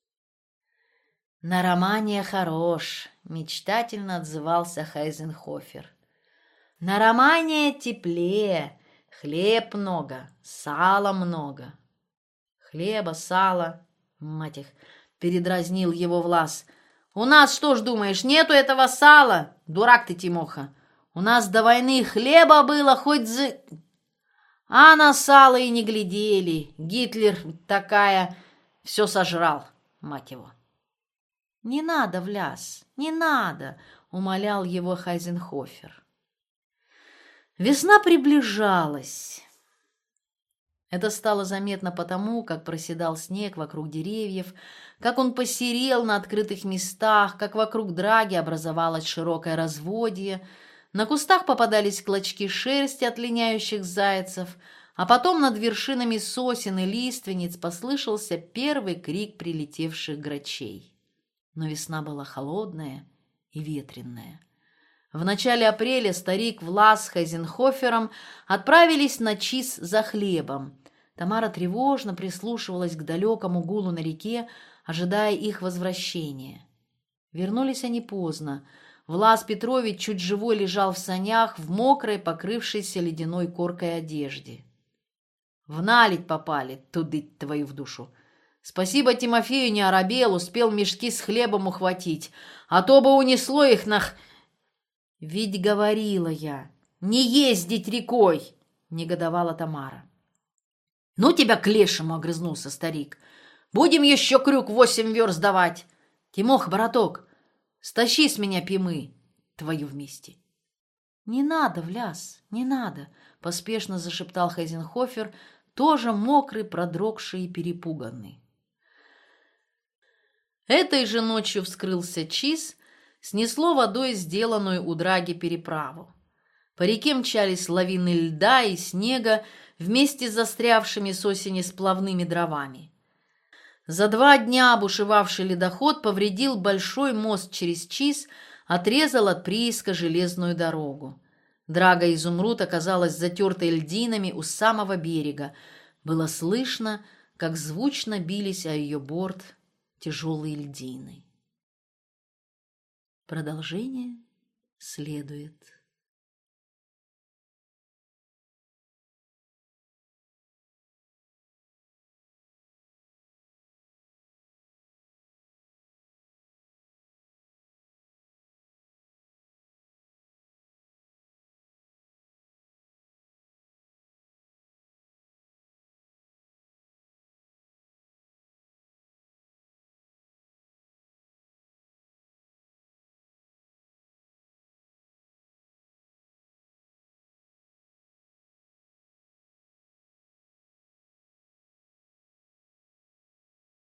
«На романе хорош», — мечтательно отзывался Хайзенхофер. «На романе теплее, хлеб много, сала много». «Хлеба, сала, мать их», — передразнил его Влас. «У нас, что ж думаешь, нету этого сала? Дурак ты, Тимоха. У нас до войны хлеба было хоть за... А на сало и не глядели. Гитлер такая все сожрал, мать его». «Не надо, Вляс, не надо», — умолял его Хайзенхофер. Весна приближалась. Это стало заметно потому, как проседал снег вокруг деревьев, как он посерел на открытых местах, как вокруг драги образовалось широкое разводье. На кустах попадались клочки шерсти от линяющих зайцев, а потом над вершинами сосен и лиственниц послышался первый крик прилетевших грачей. Но весна была холодная и ветреная. В начале апреля старик Влас с Хайзенхофером отправились на Чис за хлебом. Тамара тревожно прислушивалась к далекому гулу на реке, ожидая их возвращения. Вернулись они поздно. Влас Петрович чуть живой лежал в санях в мокрой, покрывшейся ледяной коркой одежде. «В наледь попали, тудыть твою в душу. Спасибо Тимофею не оробел, успел мешки с хлебом ухватить, а то бы унесло их нах...» «Ведь говорила я, не ездить рекой!» — негодовала Тамара. «Ну тебя к лешему!» — огрызнулся старик. «Будем еще крюк восемь верст давать! Тимох, браток, стащи с меня пимы твою вместе!» «Не надо, Вляс, не надо!» — поспешно зашептал Хайзенхофер, тоже мокрый, продрогший и перепуганный. Этой же ночью вскрылся Чис, снесло водой сделанную у драги переправу. По реке мчались лавины льда и снега вместе с застрявшими с осени сплавными дровами. За два дня бушевавший ледоход повредил большой мост через Чис, отрезал от прииска железную дорогу. Драга «Изумруд» оказалась затертой льдинами у самого берега. Было слышно, как звучно бились о ее борт тяжелые льдины. Продолжение следует.